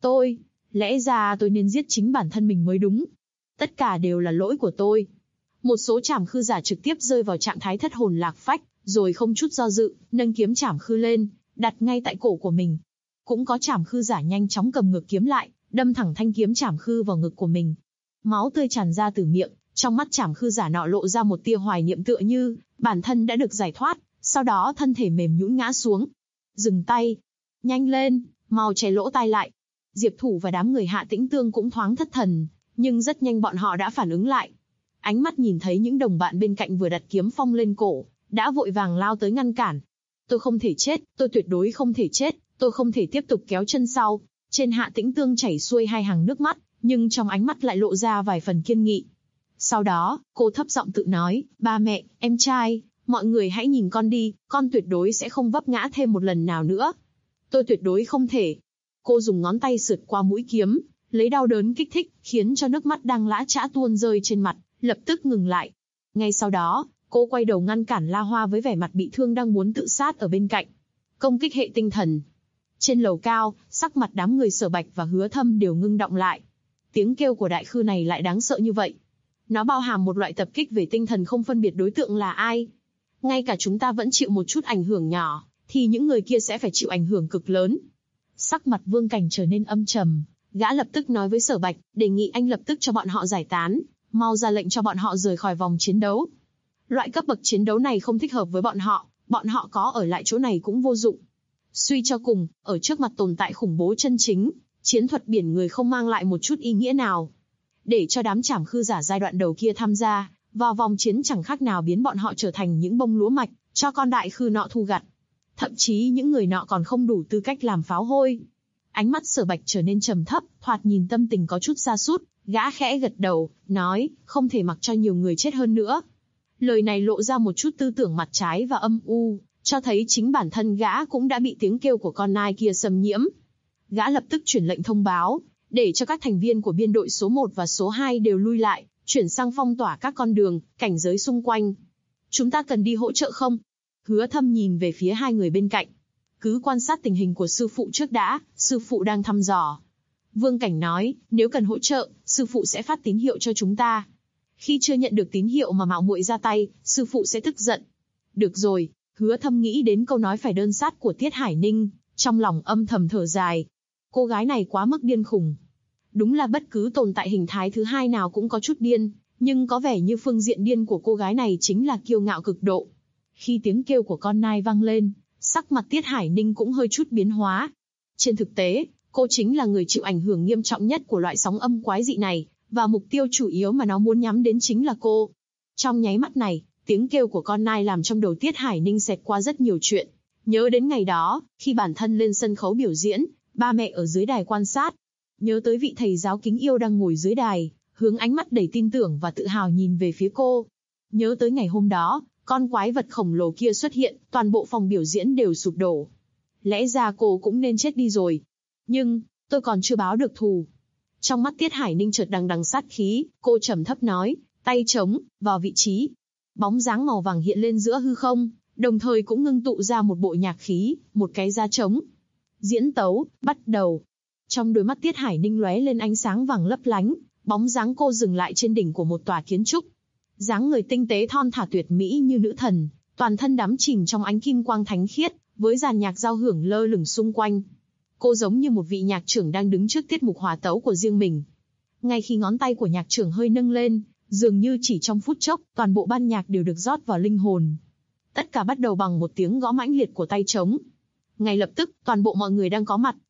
Lẽ ra tôi nên giết chính bản thân mình mới đúng. Tất cả đều là lỗi của tôi. Một số trảm khư giả trực tiếp rơi vào trạng thái thất hồn lạc phách, rồi không chút do dự, nâng kiếm trảm khư lên, đặt ngay tại cổ của mình. Cũng có trảm khư giả nhanh chóng cầm ngược kiếm lại, đâm thẳng thanh kiếm trảm khư vào ngực của mình. Máu tươi tràn ra từ miệng, trong mắt trảm khư giả nọ lộ ra một tia hoài niệm, tựa như bản thân đã được giải thoát, sau đó thân thể mềm nhũn ngã xuống. Dừng tay, nhanh lên, mau che lỗ tai lại. Diệp Thủ và đám người Hạ Tĩnh Tương cũng thoáng thất thần, nhưng rất nhanh bọn họ đã phản ứng lại. Ánh mắt nhìn thấy những đồng bạn bên cạnh vừa đặt kiếm phong lên cổ, đã vội vàng lao tới ngăn cản. Tôi không thể chết, tôi tuyệt đối không thể chết, tôi không thể tiếp tục kéo chân sau. Trên Hạ Tĩnh Tương chảy xuôi hai hàng nước mắt, nhưng trong ánh mắt lại lộ ra vài phần kiên nghị. Sau đó, cô thấp giọng tự nói, ba mẹ, em trai, mọi người hãy nhìn con đi, con tuyệt đối sẽ không vấp ngã thêm một lần nào nữa. Tôi tuyệt đối không thể. Cô dùng ngón tay sượt qua mũi kiếm, lấy đau đớn kích thích, khiến cho nước mắt đang lã chã tuôn rơi trên mặt, lập tức ngừng lại. Ngay sau đó, cô quay đầu ngăn cản La Hoa với vẻ mặt bị thương đang muốn tự sát ở bên cạnh. Công kích hệ tinh thần. Trên lầu cao, sắc mặt đám người Sở Bạch và Hứa Thâm đều ngưng động lại. Tiếng kêu của đại khư này lại đáng sợ như vậy. Nó bao hàm một loại tập kích về tinh thần không phân biệt đối tượng là ai. Ngay cả chúng ta vẫn chịu một chút ảnh hưởng nhỏ, thì những người kia sẽ phải chịu ảnh hưởng cực lớn. Sắc mặt Vương Cảnh trở nên âm trầm, gã lập tức nói với Sở Bạch, đề nghị anh lập tức cho bọn họ giải tán, mau ra lệnh cho bọn họ rời khỏi vòng chiến đấu. Loại cấp bậc chiến đấu này không thích hợp với bọn họ có ở lại chỗ này cũng vô dụng. Suy cho cùng, ở trước mặt tồn tại khủng bố chân chính, chiến thuật biển người không mang lại một chút ý nghĩa nào. Để cho đám trảm khư giả giai đoạn đầu kia tham gia vào vòng chiến chẳng khác nào biến bọn họ trở thành những bông lúa mạch, cho con đại khư nọ thu gặt. Thậm chí những người nọ còn không đủ tư cách làm pháo hôi. Ánh mắt Sở Bạch trở nên trầm thấp, thoạt nhìn tâm tình có chút sa sút, gã khẽ gật đầu, nói, không thể mặc cho nhiều người chết hơn nữa. Lời này lộ ra một chút tư tưởng mặt trái và âm u, cho thấy chính bản thân gã cũng đã bị tiếng kêu của con nai kia xâm nhiễm. Gã lập tức chuyển lệnh thông báo, để cho các thành viên của biên đội số 1 và số 2 đều lui lại, chuyển sang phong tỏa các con đường, cảnh giới xung quanh. Chúng ta cần đi hỗ trợ không? Hứa Thâm nhìn về phía hai người bên cạnh. Cứ quan sát tình hình của sư phụ trước đã, sư phụ đang thăm dò. Vương Cảnh nói, nếu cần hỗ trợ, sư phụ sẽ phát tín hiệu cho chúng ta. Khi chưa nhận được tín hiệu mà mạo muội ra tay, sư phụ sẽ tức giận. Được rồi, Hứa Thâm nghĩ đến câu nói phải đơn sát của Tiết Hải Ninh, trong lòng âm thầm thở dài. Cô gái này quá mức điên khùng. Đúng là bất cứ tồn tại hình thái thứ hai nào cũng có chút điên, nhưng có vẻ như phương diện điên của cô gái này chính là kiêu ngạo cực độ. Khi tiếng kêu của con nai vang lên, sắc mặt Tiết Hải Ninh cũng hơi chút biến hóa. Trên thực tế, cô chính là người chịu ảnh hưởng nghiêm trọng nhất của loại sóng âm quái dị này, và mục tiêu chủ yếu mà nó muốn nhắm đến chính là cô. Trong nháy mắt này, tiếng kêu của con nai làm trong đầu Tiết Hải Ninh xẹt qua rất nhiều chuyện. Nhớ đến ngày đó, khi bản thân lên sân khấu biểu diễn, ba mẹ ở dưới đài quan sát. Nhớ tới vị thầy giáo kính yêu đang ngồi dưới đài, hướng ánh mắt đầy tin tưởng và tự hào nhìn về phía cô. Nhớ tới ngày hôm đó, con quái vật khổng lồ kia xuất hiện, toàn bộ phòng biểu diễn đều sụp đổ. Lẽ ra cô cũng nên chết đi rồi. Nhưng, tôi còn chưa báo được thù. Trong mắt Tiết Hải Ninh chợt đằng đằng sát khí, cô trầm thấp nói, tay trống, vào vị trí. Bóng dáng màu vàng hiện lên giữa hư không, đồng thời cũng ngưng tụ ra một bộ nhạc khí, một cái giá trống. Diễn tấu, bắt đầu. Trong đôi mắt Tiết Hải Ninh lóe lên ánh sáng vàng lấp lánh, bóng dáng cô dừng lại trên đỉnh của một tòa kiến trúc. Dáng người tinh tế thon thả tuyệt mỹ như nữ thần, toàn thân đắm chìm trong ánh kim quang thánh khiết, với dàn nhạc giao hưởng lơ lửng xung quanh. Cô giống như một vị nhạc trưởng đang đứng trước tiết mục hòa tấu của riêng mình. Ngay khi ngón tay của nhạc trưởng hơi nâng lên, dường như chỉ trong phút chốc, toàn bộ ban nhạc đều được rót vào linh hồn. Tất cả bắt đầu bằng một tiếng gõ mãnh liệt của tay trống. Ngay lập tức, toàn bộ mọi người đang có mặt,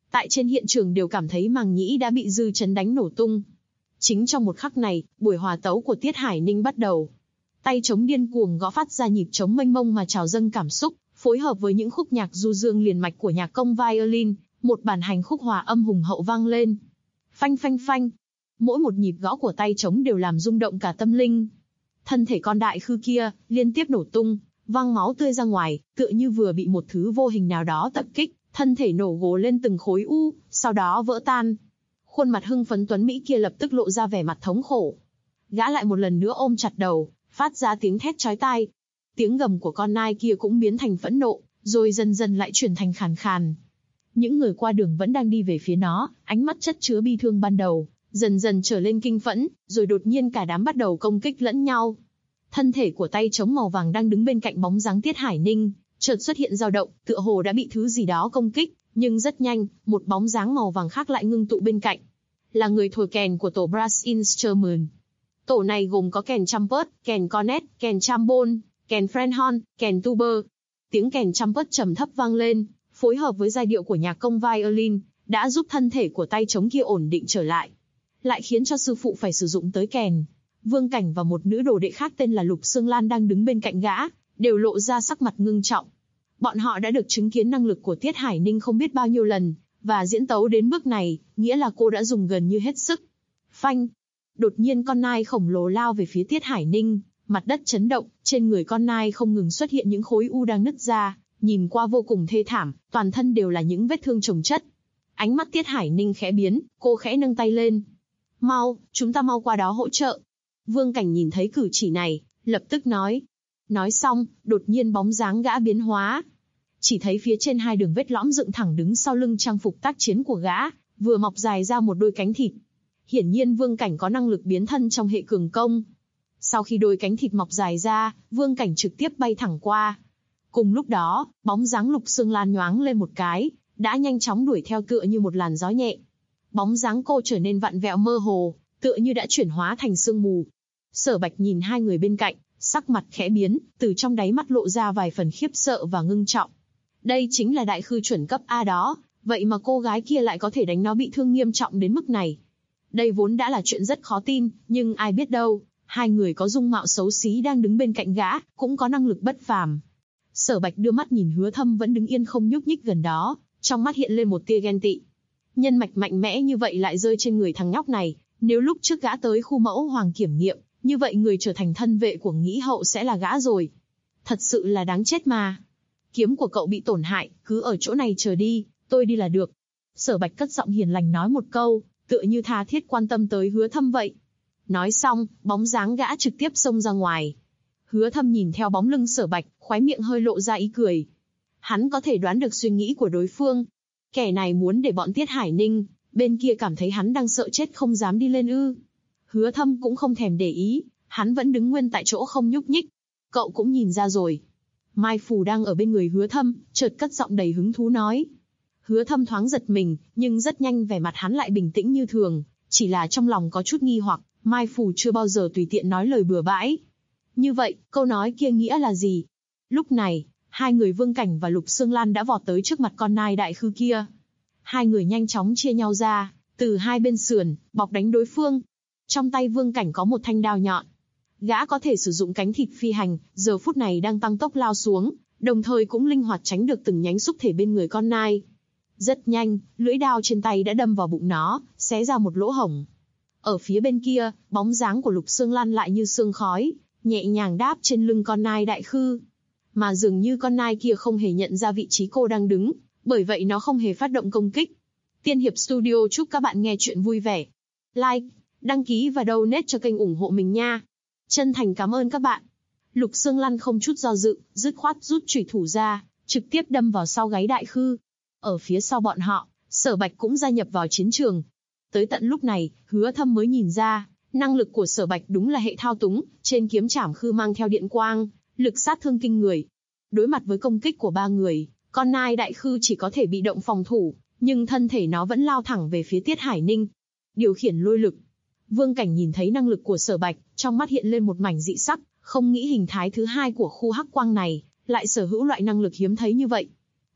Tại trên hiện trường đều cảm thấy màng nhĩ đã bị dư chấn đánh nổ tung. Chính trong một khắc này, buổi hòa tấu của Tiết Hải Ninh bắt đầu. Tay trống điên cuồng gõ phát ra nhịp trống mênh mông mà trào dâng cảm xúc, phối hợp với những khúc nhạc du dương liền mạch của nhạc công violin, một bản hành khúc hòa âm hùng hậu vang lên. Phanh phanh phanh. Mỗi một nhịp gõ của tay trống đều làm rung động cả tâm linh. Thân thể con đại khư kia liên tiếp nổ tung, văng máu tươi ra ngoài, tựa như vừa bị một thứ vô hình nào đó tập kích, thân thể nổ gồ lên từng khối u, sau đó vỡ tan. Khuôn mặt hưng phấn tuấn mỹ kia lập tức lộ ra vẻ mặt thống khổ. Gã lại một lần nữa ôm chặt đầu, phát ra tiếng thét chói tai. Tiếng gầm của con nai kia cũng biến thành phẫn nộ, rồi dần dần lại chuyển thành khàn khàn. Những người qua đường vẫn đang đi về phía nó, ánh mắt chất chứa bi thương ban đầu, dần dần trở lên kinh phẫn, rồi đột nhiên cả đám bắt đầu công kích lẫn nhau. Thân thể của tay trống màu vàng đang đứng bên cạnh bóng dáng Tiết Hải Ninh, chợt xuất hiện dao động, tựa hồ đã bị thứ gì đó công kích, nhưng rất nhanh, một bóng dáng màu vàng khác lại ngưng tụ bên cạnh. Là người thổi kèn của tổ Brass Instrument. Tổ này gồm có kèn trumpet, kèn cornet, kèn trombone, kèn French, kèn tuba. Tiếng kèn trumpet trầm thấp vang lên, phối hợp với giai điệu của nhạc công violin, đã giúp thân thể của tay trống kia ổn định trở lại. Lại khiến cho sư phụ phải sử dụng tới kèn. Vương Cảnh và một nữ đồ đệ khác tên là Lục Sương Lan đang đứng bên cạnh gã, đều lộ ra sắc mặt ngưng trọng. Bọn họ đã được chứng kiến năng lực của Tiết Hải Ninh không biết bao nhiêu lần, và diễn tấu đến bước này, nghĩa là cô đã dùng gần như hết sức. Phanh! Đột nhiên con nai khổng lồ lao về phía Tiết Hải Ninh, mặt đất chấn động, trên người con nai không ngừng xuất hiện những khối u đang nứt ra, nhìn qua vô cùng thê thảm, toàn thân đều là những vết thương chồng chất. Ánh mắt Tiết Hải Ninh khẽ biến, cô khẽ nâng tay lên. Mau, chúng ta mau qua đó hỗ trợ. Vương Cảnh nhìn thấy cử chỉ này, lập tức nói. Nói xong, đột nhiên bóng dáng gã biến hóa. Chỉ thấy phía trên hai đường vết lõm dựng thẳng đứng sau lưng trang phục tác chiến của gã, vừa mọc dài ra một đôi cánh thịt. Hiển nhiên Vương Cảnh có năng lực biến thân trong hệ cường công. Sau khi đôi cánh thịt mọc dài ra, Vương Cảnh trực tiếp bay thẳng qua. Cùng lúc đó, bóng dáng Lục Sương Lan nhoáng lên một cái, đã nhanh chóng đuổi theo tựa như một làn gió nhẹ. Bóng dáng cô trở nên vặn vẹo mơ hồ, tựa như đã chuyển hóa thành sương mù. Sở Bạch nhìn hai người bên cạnh, sắc mặt khẽ biến, từ trong đáy mắt lộ ra vài phần khiếp sợ và ngưng trọng. Đây chính là đại khư chuẩn cấp A đó, vậy mà cô gái kia lại có thể đánh nó bị thương nghiêm trọng đến mức này. Đây vốn đã là chuyện rất khó tin, nhưng ai biết đâu, hai người có dung mạo xấu xí đang đứng bên cạnh gã, cũng có năng lực bất phàm. Sở Bạch đưa mắt nhìn Hứa Thâm vẫn đứng yên không nhúc nhích gần đó, trong mắt hiện lên một tia ghen tị. Nhân mạch mạnh mẽ như vậy lại rơi trên người thằng nhóc này, nếu lúc trước gã tới khu mẫu hoàng kiểm nghiệm, như vậy người trở thành thân vệ của Nghĩ Hậu sẽ là gã rồi. Thật sự là đáng chết mà. Kiếm của cậu bị tổn hại, cứ ở chỗ này chờ đi, tôi đi là được. Sở Bạch cất giọng hiền lành nói một câu, tựa như tha thiết quan tâm tới Hứa Thâm vậy. Nói xong, bóng dáng gã trực tiếp xông ra ngoài. Hứa Thâm nhìn theo bóng lưng Sở Bạch, khóe miệng hơi lộ ra ý cười. Hắn có thể đoán được suy nghĩ của đối phương. Kẻ này muốn để bọn Tiết Hải Ninh, bên kia cảm thấy hắn đang sợ chết không dám đi lên ư. Hứa Thâm cũng không thèm để ý, hắn vẫn đứng nguyên tại chỗ không nhúc nhích. Cậu cũng nhìn ra rồi. Mai Phù đang ở bên người Hứa Thâm, chợt cất giọng đầy hứng thú nói. Hứa Thâm thoáng giật mình, nhưng rất nhanh vẻ mặt hắn lại bình tĩnh như thường, chỉ là trong lòng có chút nghi hoặc, Mai Phù chưa bao giờ tùy tiện nói lời bừa bãi. Như vậy, câu nói kia nghĩa là gì? Lúc này, hai người Vương Cảnh và Lục Sương Lan đã vọt tới trước mặt con nai đại khư kia. Hai người nhanh chóng chia nhau ra, từ hai bên sườn, bọc đánh đối phương. Trong tay Vương Cảnh có một thanh đao nhọn. Gã có thể sử dụng cánh thịt phi hành, giờ phút này đang tăng tốc lao xuống, đồng thời cũng linh hoạt tránh được từng nhánh xúc thể bên người con nai. Rất nhanh, lưỡi đao trên tay đã đâm vào bụng nó, xé ra một lỗ hổng. Ở phía bên kia, bóng dáng của Lục Sương Lan lại như sương khói, nhẹ nhàng đáp trên lưng con nai đại khư. Mà dường như con nai kia không hề nhận ra vị trí cô đang đứng, bởi vậy nó không hề phát động công kích. Tiên Hiệp Studio chúc các bạn nghe chuyện vui vẻ. Like, đăng ký và donate cho kênh ủng hộ mình nha. Chân thành cảm ơn các bạn. Lục Sương Lan không chút do dự, dứt khoát rút chủy thủ ra, trực tiếp đâm vào sau gáy đại khư. Ở phía sau bọn họ, Sở Bạch cũng gia nhập vào chiến trường. Tới tận lúc này, Hứa Thâm mới nhìn ra, năng lực của Sở Bạch đúng là hệ thao túng, trên kiếm trảm khư mang theo điện quang, lực sát thương kinh người. Đối mặt với công kích của ba người, con nai đại khư chỉ có thể bị động phòng thủ, nhưng thân thể nó vẫn lao thẳng về phía Tiết Hải Ninh. Điều khiển lôi lực. Vương Cảnh nhìn thấy năng lực của Sở Bạch, trong mắt hiện lên một mảnh dị sắc, không nghĩ hình thái thứ hai của khu hắc quang này lại sở hữu loại năng lực hiếm thấy như vậy.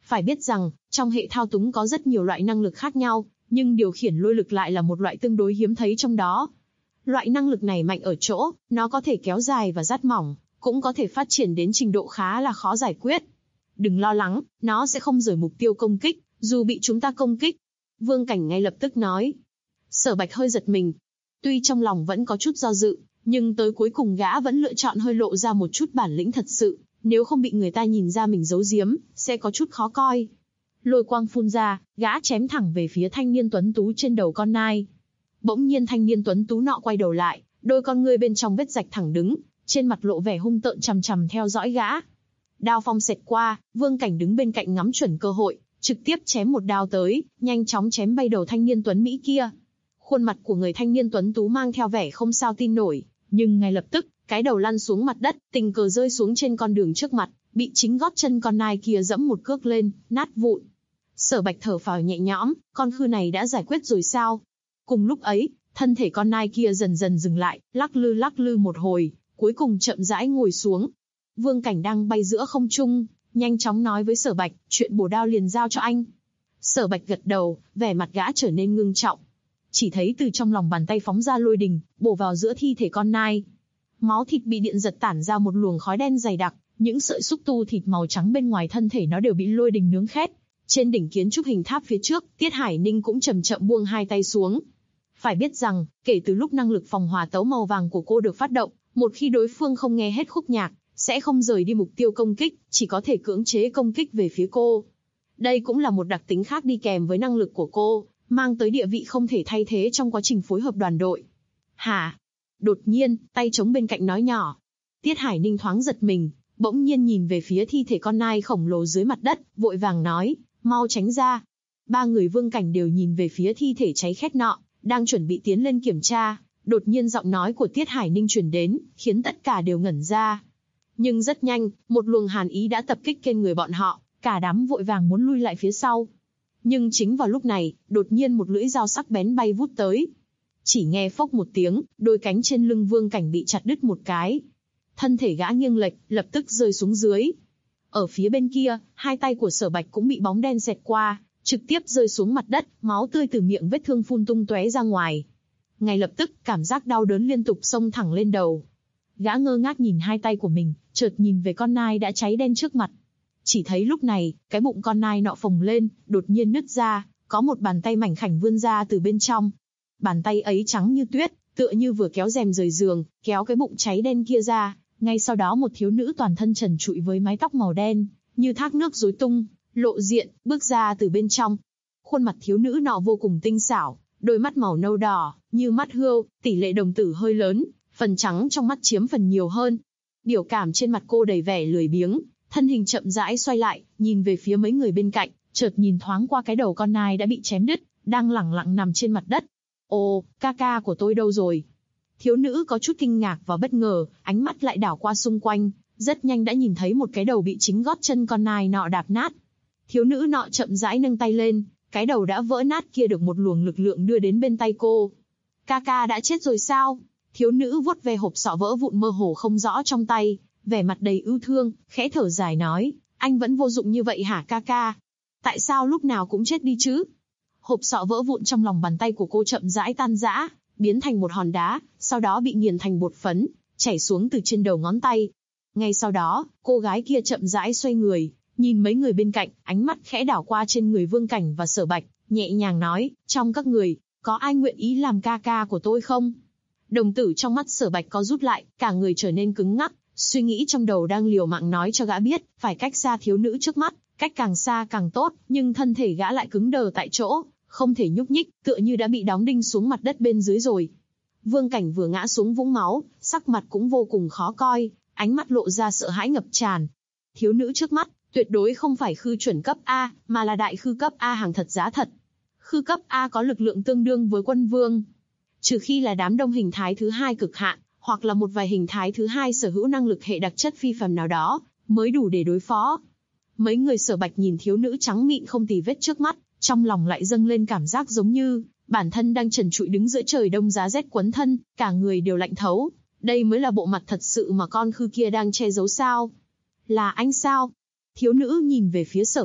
Phải biết rằng, trong hệ thao túng có rất nhiều loại năng lực khác nhau, nhưng điều khiển lôi lực lại là một loại tương đối hiếm thấy trong đó. Loại năng lực này mạnh ở chỗ, nó có thể kéo dài và dắt mỏng, cũng có thể phát triển đến trình độ khá là khó giải quyết. Đừng lo lắng, nó sẽ không rời mục tiêu công kích, dù bị chúng ta công kích. Vương Cảnh ngay lập tức nói. Sở Bạch hơi giật mình. Tuy trong lòng vẫn có chút do dự, nhưng tới cuối cùng gã vẫn lựa chọn hơi lộ ra một chút bản lĩnh thật sự, nếu không bị người ta nhìn ra mình giấu giếm, sẽ có chút khó coi. Lôi quang phun ra, gã chém thẳng về phía thanh niên tuấn tú trên đầu con nai. Bỗng nhiên thanh niên tuấn tú nọ quay đầu lại, đôi con ngươi bên trong vết rạch thẳng đứng, trên mặt lộ vẻ hung tợn chằm chằm theo dõi gã. Đao phong xẹt qua, Vương Cảnh đứng bên cạnh ngắm chuẩn cơ hội, trực tiếp chém một đao tới, nhanh chóng chém bay đầu thanh niên tuấn Mỹ kia. Khuôn mặt của người thanh niên tuấn tú mang theo vẻ không sao tin nổi, nhưng ngay lập tức, cái đầu lăn xuống mặt đất, tình cờ rơi xuống trên con đường trước mặt, bị chính gót chân con nai kia dẫm một cước lên, nát vụn. Sở Bạch thở phào nhẹ nhõm, con khư này đã giải quyết rồi sao? Cùng lúc ấy, thân thể con nai kia dần dần dừng lại, lắc lư một hồi, cuối cùng chậm rãi ngồi xuống. Vương Cảnh đang bay giữa không trung, nhanh chóng nói với Sở Bạch, chuyện bổ đao liền giao cho anh. Sở Bạch gật đầu, vẻ mặt gã trở nên ngưng trọng. Chỉ thấy từ trong lòng bàn tay phóng ra lôi đình, bổ vào giữa thi thể con nai. Máu thịt bị điện giật tản ra một luồng khói đen dày đặc, những sợi xúc tu thịt màu trắng bên ngoài thân thể nó đều bị lôi đình nướng khét. Trên đỉnh kiến trúc hình tháp phía trước, Tiết Hải Ninh cũng chậm chậm buông hai tay xuống. Phải biết rằng, kể từ lúc năng lực phòng hỏa tấu màu vàng của cô được phát động, một khi đối phương không nghe hết khúc nhạc, sẽ không rời đi mục tiêu công kích, chỉ có thể cưỡng chế công kích về phía cô. Đây cũng là một đặc tính khác đi kèm với năng lực của cô, mang tới địa vị không thể thay thế trong quá trình phối hợp đoàn đội. Hả? Đột nhiên, tay trống bên cạnh nói nhỏ. Tiết Hải Ninh thoáng giật mình, bỗng nhiên nhìn về phía thi thể con nai khổng lồ dưới mặt đất, vội vàng nói, mau tránh ra. Ba người Vương Cảnh đều nhìn về phía thi thể cháy khét nọ, đang chuẩn bị tiến lên kiểm tra. Đột nhiên giọng nói của Tiết Hải Ninh truyền đến, khiến tất cả đều ngẩn ra. Nhưng rất nhanh, một luồng hàn ý đã tập kích trên người bọn họ, cả đám vội vàng muốn lui lại phía sau. Nhưng chính vào lúc này, đột nhiên một lưỡi dao sắc bén bay vút tới. Chỉ nghe phốc một tiếng, đôi cánh trên lưng Vương Cảnh bị chặt đứt một cái. Thân thể gã nghiêng lệch, lập tức rơi xuống dưới. Ở phía bên kia, hai tay của Sở Bạch cũng bị bóng đen xẹt qua, trực tiếp rơi xuống mặt đất, máu tươi từ miệng vết thương phun tung tóe ra ngoài. Ngay lập tức, cảm giác đau đớn liên tục xông thẳng lên đầu. Gã ngơ ngác nhìn hai tay của mình, chợt nhìn về con nai đã cháy đen trước mặt. Chỉ thấy lúc này, cái bụng con nai nọ phồng lên, đột nhiên nứt ra, có một bàn tay mảnh khảnh vươn ra từ bên trong. Bàn tay ấy trắng như tuyết, tựa như vừa kéo rèm rời giường, kéo cái bụng cháy đen kia ra. Ngay sau đó một thiếu nữ toàn thân trần trụi với mái tóc màu đen, như thác nước rối tung, lộ diện, bước ra từ bên trong. Khuôn mặt thiếu nữ nọ vô cùng tinh xảo, đôi mắt màu nâu đỏ, như mắt hươu, tỷ lệ đồng tử hơi lớn, phần trắng trong mắt chiếm phần nhiều hơn. Biểu cảm trên mặt cô đầy vẻ lười biếng, thân hình chậm rãi xoay lại, nhìn về phía mấy người bên cạnh, chợt nhìn thoáng qua cái đầu con nai đã bị chém đứt, đang lẳng lặng nằm trên mặt đất. Ồ, ca ca của tôi đâu rồi? Thiếu nữ có chút kinh ngạc và bất ngờ, ánh mắt lại đảo qua xung quanh, rất nhanh đã nhìn thấy một cái đầu bị chính gót chân con nai nọ đạp nát. Thiếu nữ nọ chậm rãi nâng tay lên, cái đầu đã vỡ nát kia được một luồng lực lượng đưa đến bên tay cô. Ca ca đã chết rồi sao? Thiếu nữ vuốt ve hộp sọ vỡ vụn mơ hồ không rõ trong tay, vẻ mặt đầy ưu thương, khẽ thở dài nói, anh vẫn vô dụng như vậy hả ca ca? Tại sao lúc nào cũng chết đi chứ? Hộp sọ vỡ vụn trong lòng bàn tay của cô chậm rãi tan rã, biến thành một hòn đá, sau đó bị nghiền thành bột phấn, chảy xuống từ trên đầu ngón tay. Ngay sau đó, cô gái kia chậm rãi xoay người, nhìn mấy người bên cạnh, ánh mắt khẽ đảo qua trên người Vương Cảnh và Sở Bạch, nhẹ nhàng nói, trong các người, có ai nguyện ý làm ca ca của tôi không? Đồng tử trong mắt Sở Bạch có rút lại, cả người trở nên cứng ngắc, suy nghĩ trong đầu đang liều mạng nói cho gã biết, phải cách xa thiếu nữ trước mắt, cách càng xa càng tốt, nhưng thân thể gã lại cứng đờ tại chỗ, không thể nhúc nhích, tựa như đã bị đóng đinh xuống mặt đất bên dưới rồi. Vương Cảnh vừa ngã xuống vũng máu, sắc mặt cũng vô cùng khó coi, ánh mắt lộ ra sợ hãi ngập tràn. Thiếu nữ trước mắt, tuyệt đối không phải khư chuẩn cấp A, mà là đại khư cấp A hàng thật giá thật. Khư cấp A có lực lượng tương đương với quân vương. Trừ khi là đám đông hình thái thứ hai cực hạn, hoặc là một vài hình thái thứ hai sở hữu năng lực hệ đặc chất phi phàm nào đó, mới đủ để đối phó. Mấy người Sở Bạch nhìn thiếu nữ trắng mịn không tì vết trước mắt, trong lòng lại dâng lên cảm giác giống như bản thân đang trần trụi đứng giữa trời đông giá rét quấn thân, cả người đều lạnh thấu. Đây mới là bộ mặt thật sự mà con khư kia đang che giấu sao? Là anh sao? Thiếu nữ nhìn về phía Sở Bạch,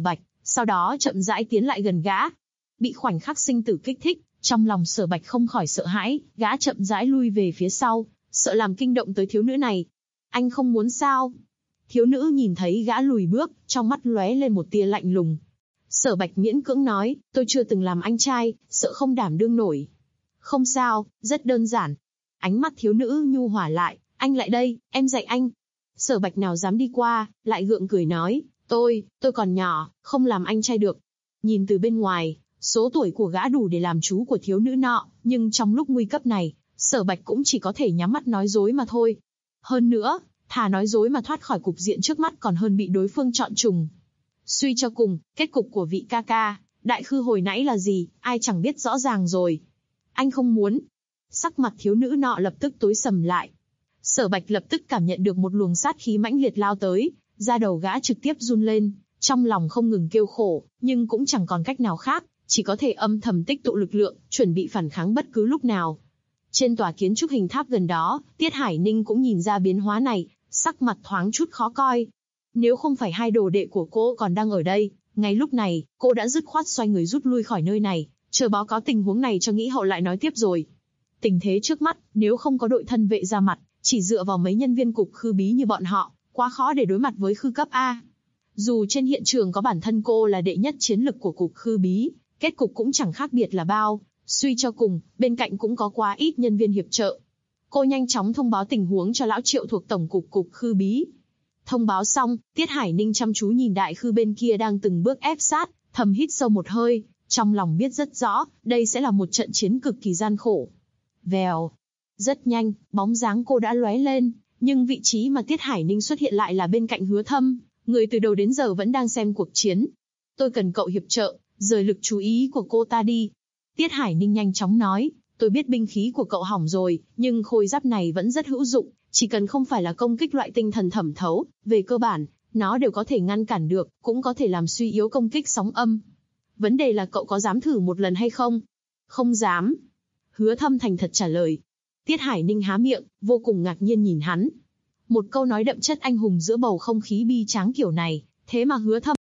sau đó chậm rãi tiến lại gần gã. Bị khoảnh khắc sinh tử kích thích, trong lòng Sở Bạch không khỏi sợ hãi, gã chậm rãi lui về phía sau, sợ làm kinh động tới thiếu nữ này. Anh không muốn sao? Thiếu nữ nhìn thấy gã lùi bước, trong mắt lóe lên một tia lạnh lùng. Sở Bạch miễn cưỡng nói, tôi chưa từng làm anh trai, sợ không đảm đương nổi. Không sao, rất đơn giản. Ánh mắt thiếu nữ nhu hòa lại, anh lại đây, em dạy anh. Sở Bạch nào dám đi qua, lại gượng cười nói, tôi còn nhỏ, không làm anh trai được. Nhìn từ bên ngoài, số tuổi của gã đủ để làm chú của thiếu nữ nọ, nhưng trong lúc nguy cấp này, Sở Bạch cũng chỉ có thể nhắm mắt nói dối mà thôi. Hơn nữa, thà nói dối mà thoát khỏi cục diện trước mắt còn hơn bị đối phương chọn trùng. Suy cho cùng, kết cục của vị ca ca, đại khư hồi nãy là gì, ai chẳng biết rõ ràng rồi. Anh không muốn. Sắc mặt thiếu nữ nọ lập tức tối sầm lại. Sở Bạch lập tức cảm nhận được một luồng sát khí mãnh liệt lao tới, da đầu gã trực tiếp run lên, trong lòng không ngừng kêu khổ, nhưng cũng chẳng còn cách nào khác, chỉ có thể âm thầm tích tụ lực lượng, chuẩn bị phản kháng bất cứ lúc nào. Trên tòa kiến trúc hình tháp gần đó, Tiết Hải Ninh cũng nhìn ra biến hóa này, sắc mặt thoáng chút khó coi. Nếu không phải hai đồ đệ của cô còn đang ở đây, ngay lúc này, cô đã dứt khoát xoay người rút lui khỏi nơi này, chờ báo cáo tình huống này cho nghĩ hậu lại nói tiếp rồi. Tình thế trước mắt, nếu không có đội thân vệ ra mặt, chỉ dựa vào mấy nhân viên cục khư bí như bọn họ, quá khó để đối mặt với khư cấp A. Dù trên hiện trường có bản thân cô là đệ nhất chiến lực của cục khư bí, kết cục cũng chẳng khác biệt là bao, suy cho cùng, bên cạnh cũng có quá ít nhân viên hiệp trợ. Cô nhanh chóng thông báo tình huống cho lão Triệu thuộc tổng cục khư bí. Thông báo xong, Tiết Hải Ninh chăm chú nhìn đại khư bên kia đang từng bước ép sát, thầm hít sâu một hơi, trong lòng biết rất rõ, đây sẽ là một trận chiến cực kỳ gian khổ. Vèo. Rất nhanh, bóng dáng cô đã lóe lên, nhưng vị trí mà Tiết Hải Ninh xuất hiện lại là bên cạnh Hứa Thâm, người từ đầu đến giờ vẫn đang xem cuộc chiến. Tôi cần cậu hiệp trợ, rời lực chú ý của cô ta đi. Tiết Hải Ninh nhanh chóng nói, tôi biết binh khí của cậu hỏng rồi, nhưng khôi giáp này vẫn rất hữu dụng, chỉ cần không phải là công kích loại tinh thần thẩm thấu, về cơ bản, nó đều có thể ngăn cản được, cũng có thể làm suy yếu công kích sóng âm. Vấn đề là cậu có dám thử một lần hay không? Không dám. Hứa Thâm thành thật trả lời. Tiết Hải Ninh há miệng, vô cùng ngạc nhiên nhìn hắn. Một câu nói đậm chất anh hùng giữa bầu không khí bi tráng kiểu này, thế mà Hứa Thâm.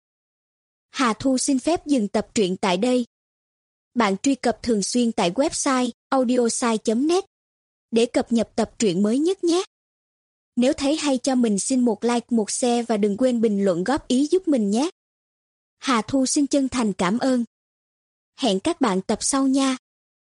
Hà Thu xin phép dừng tập truyện tại đây. Bạn truy cập thường xuyên tại website audiosai.net để cập nhật tập truyện mới nhất nhé. Nếu thấy hay cho mình xin một like, một share và đừng quên bình luận góp ý giúp mình nhé. Hà Thu xin chân thành cảm ơn. Hẹn các bạn tập sau nha.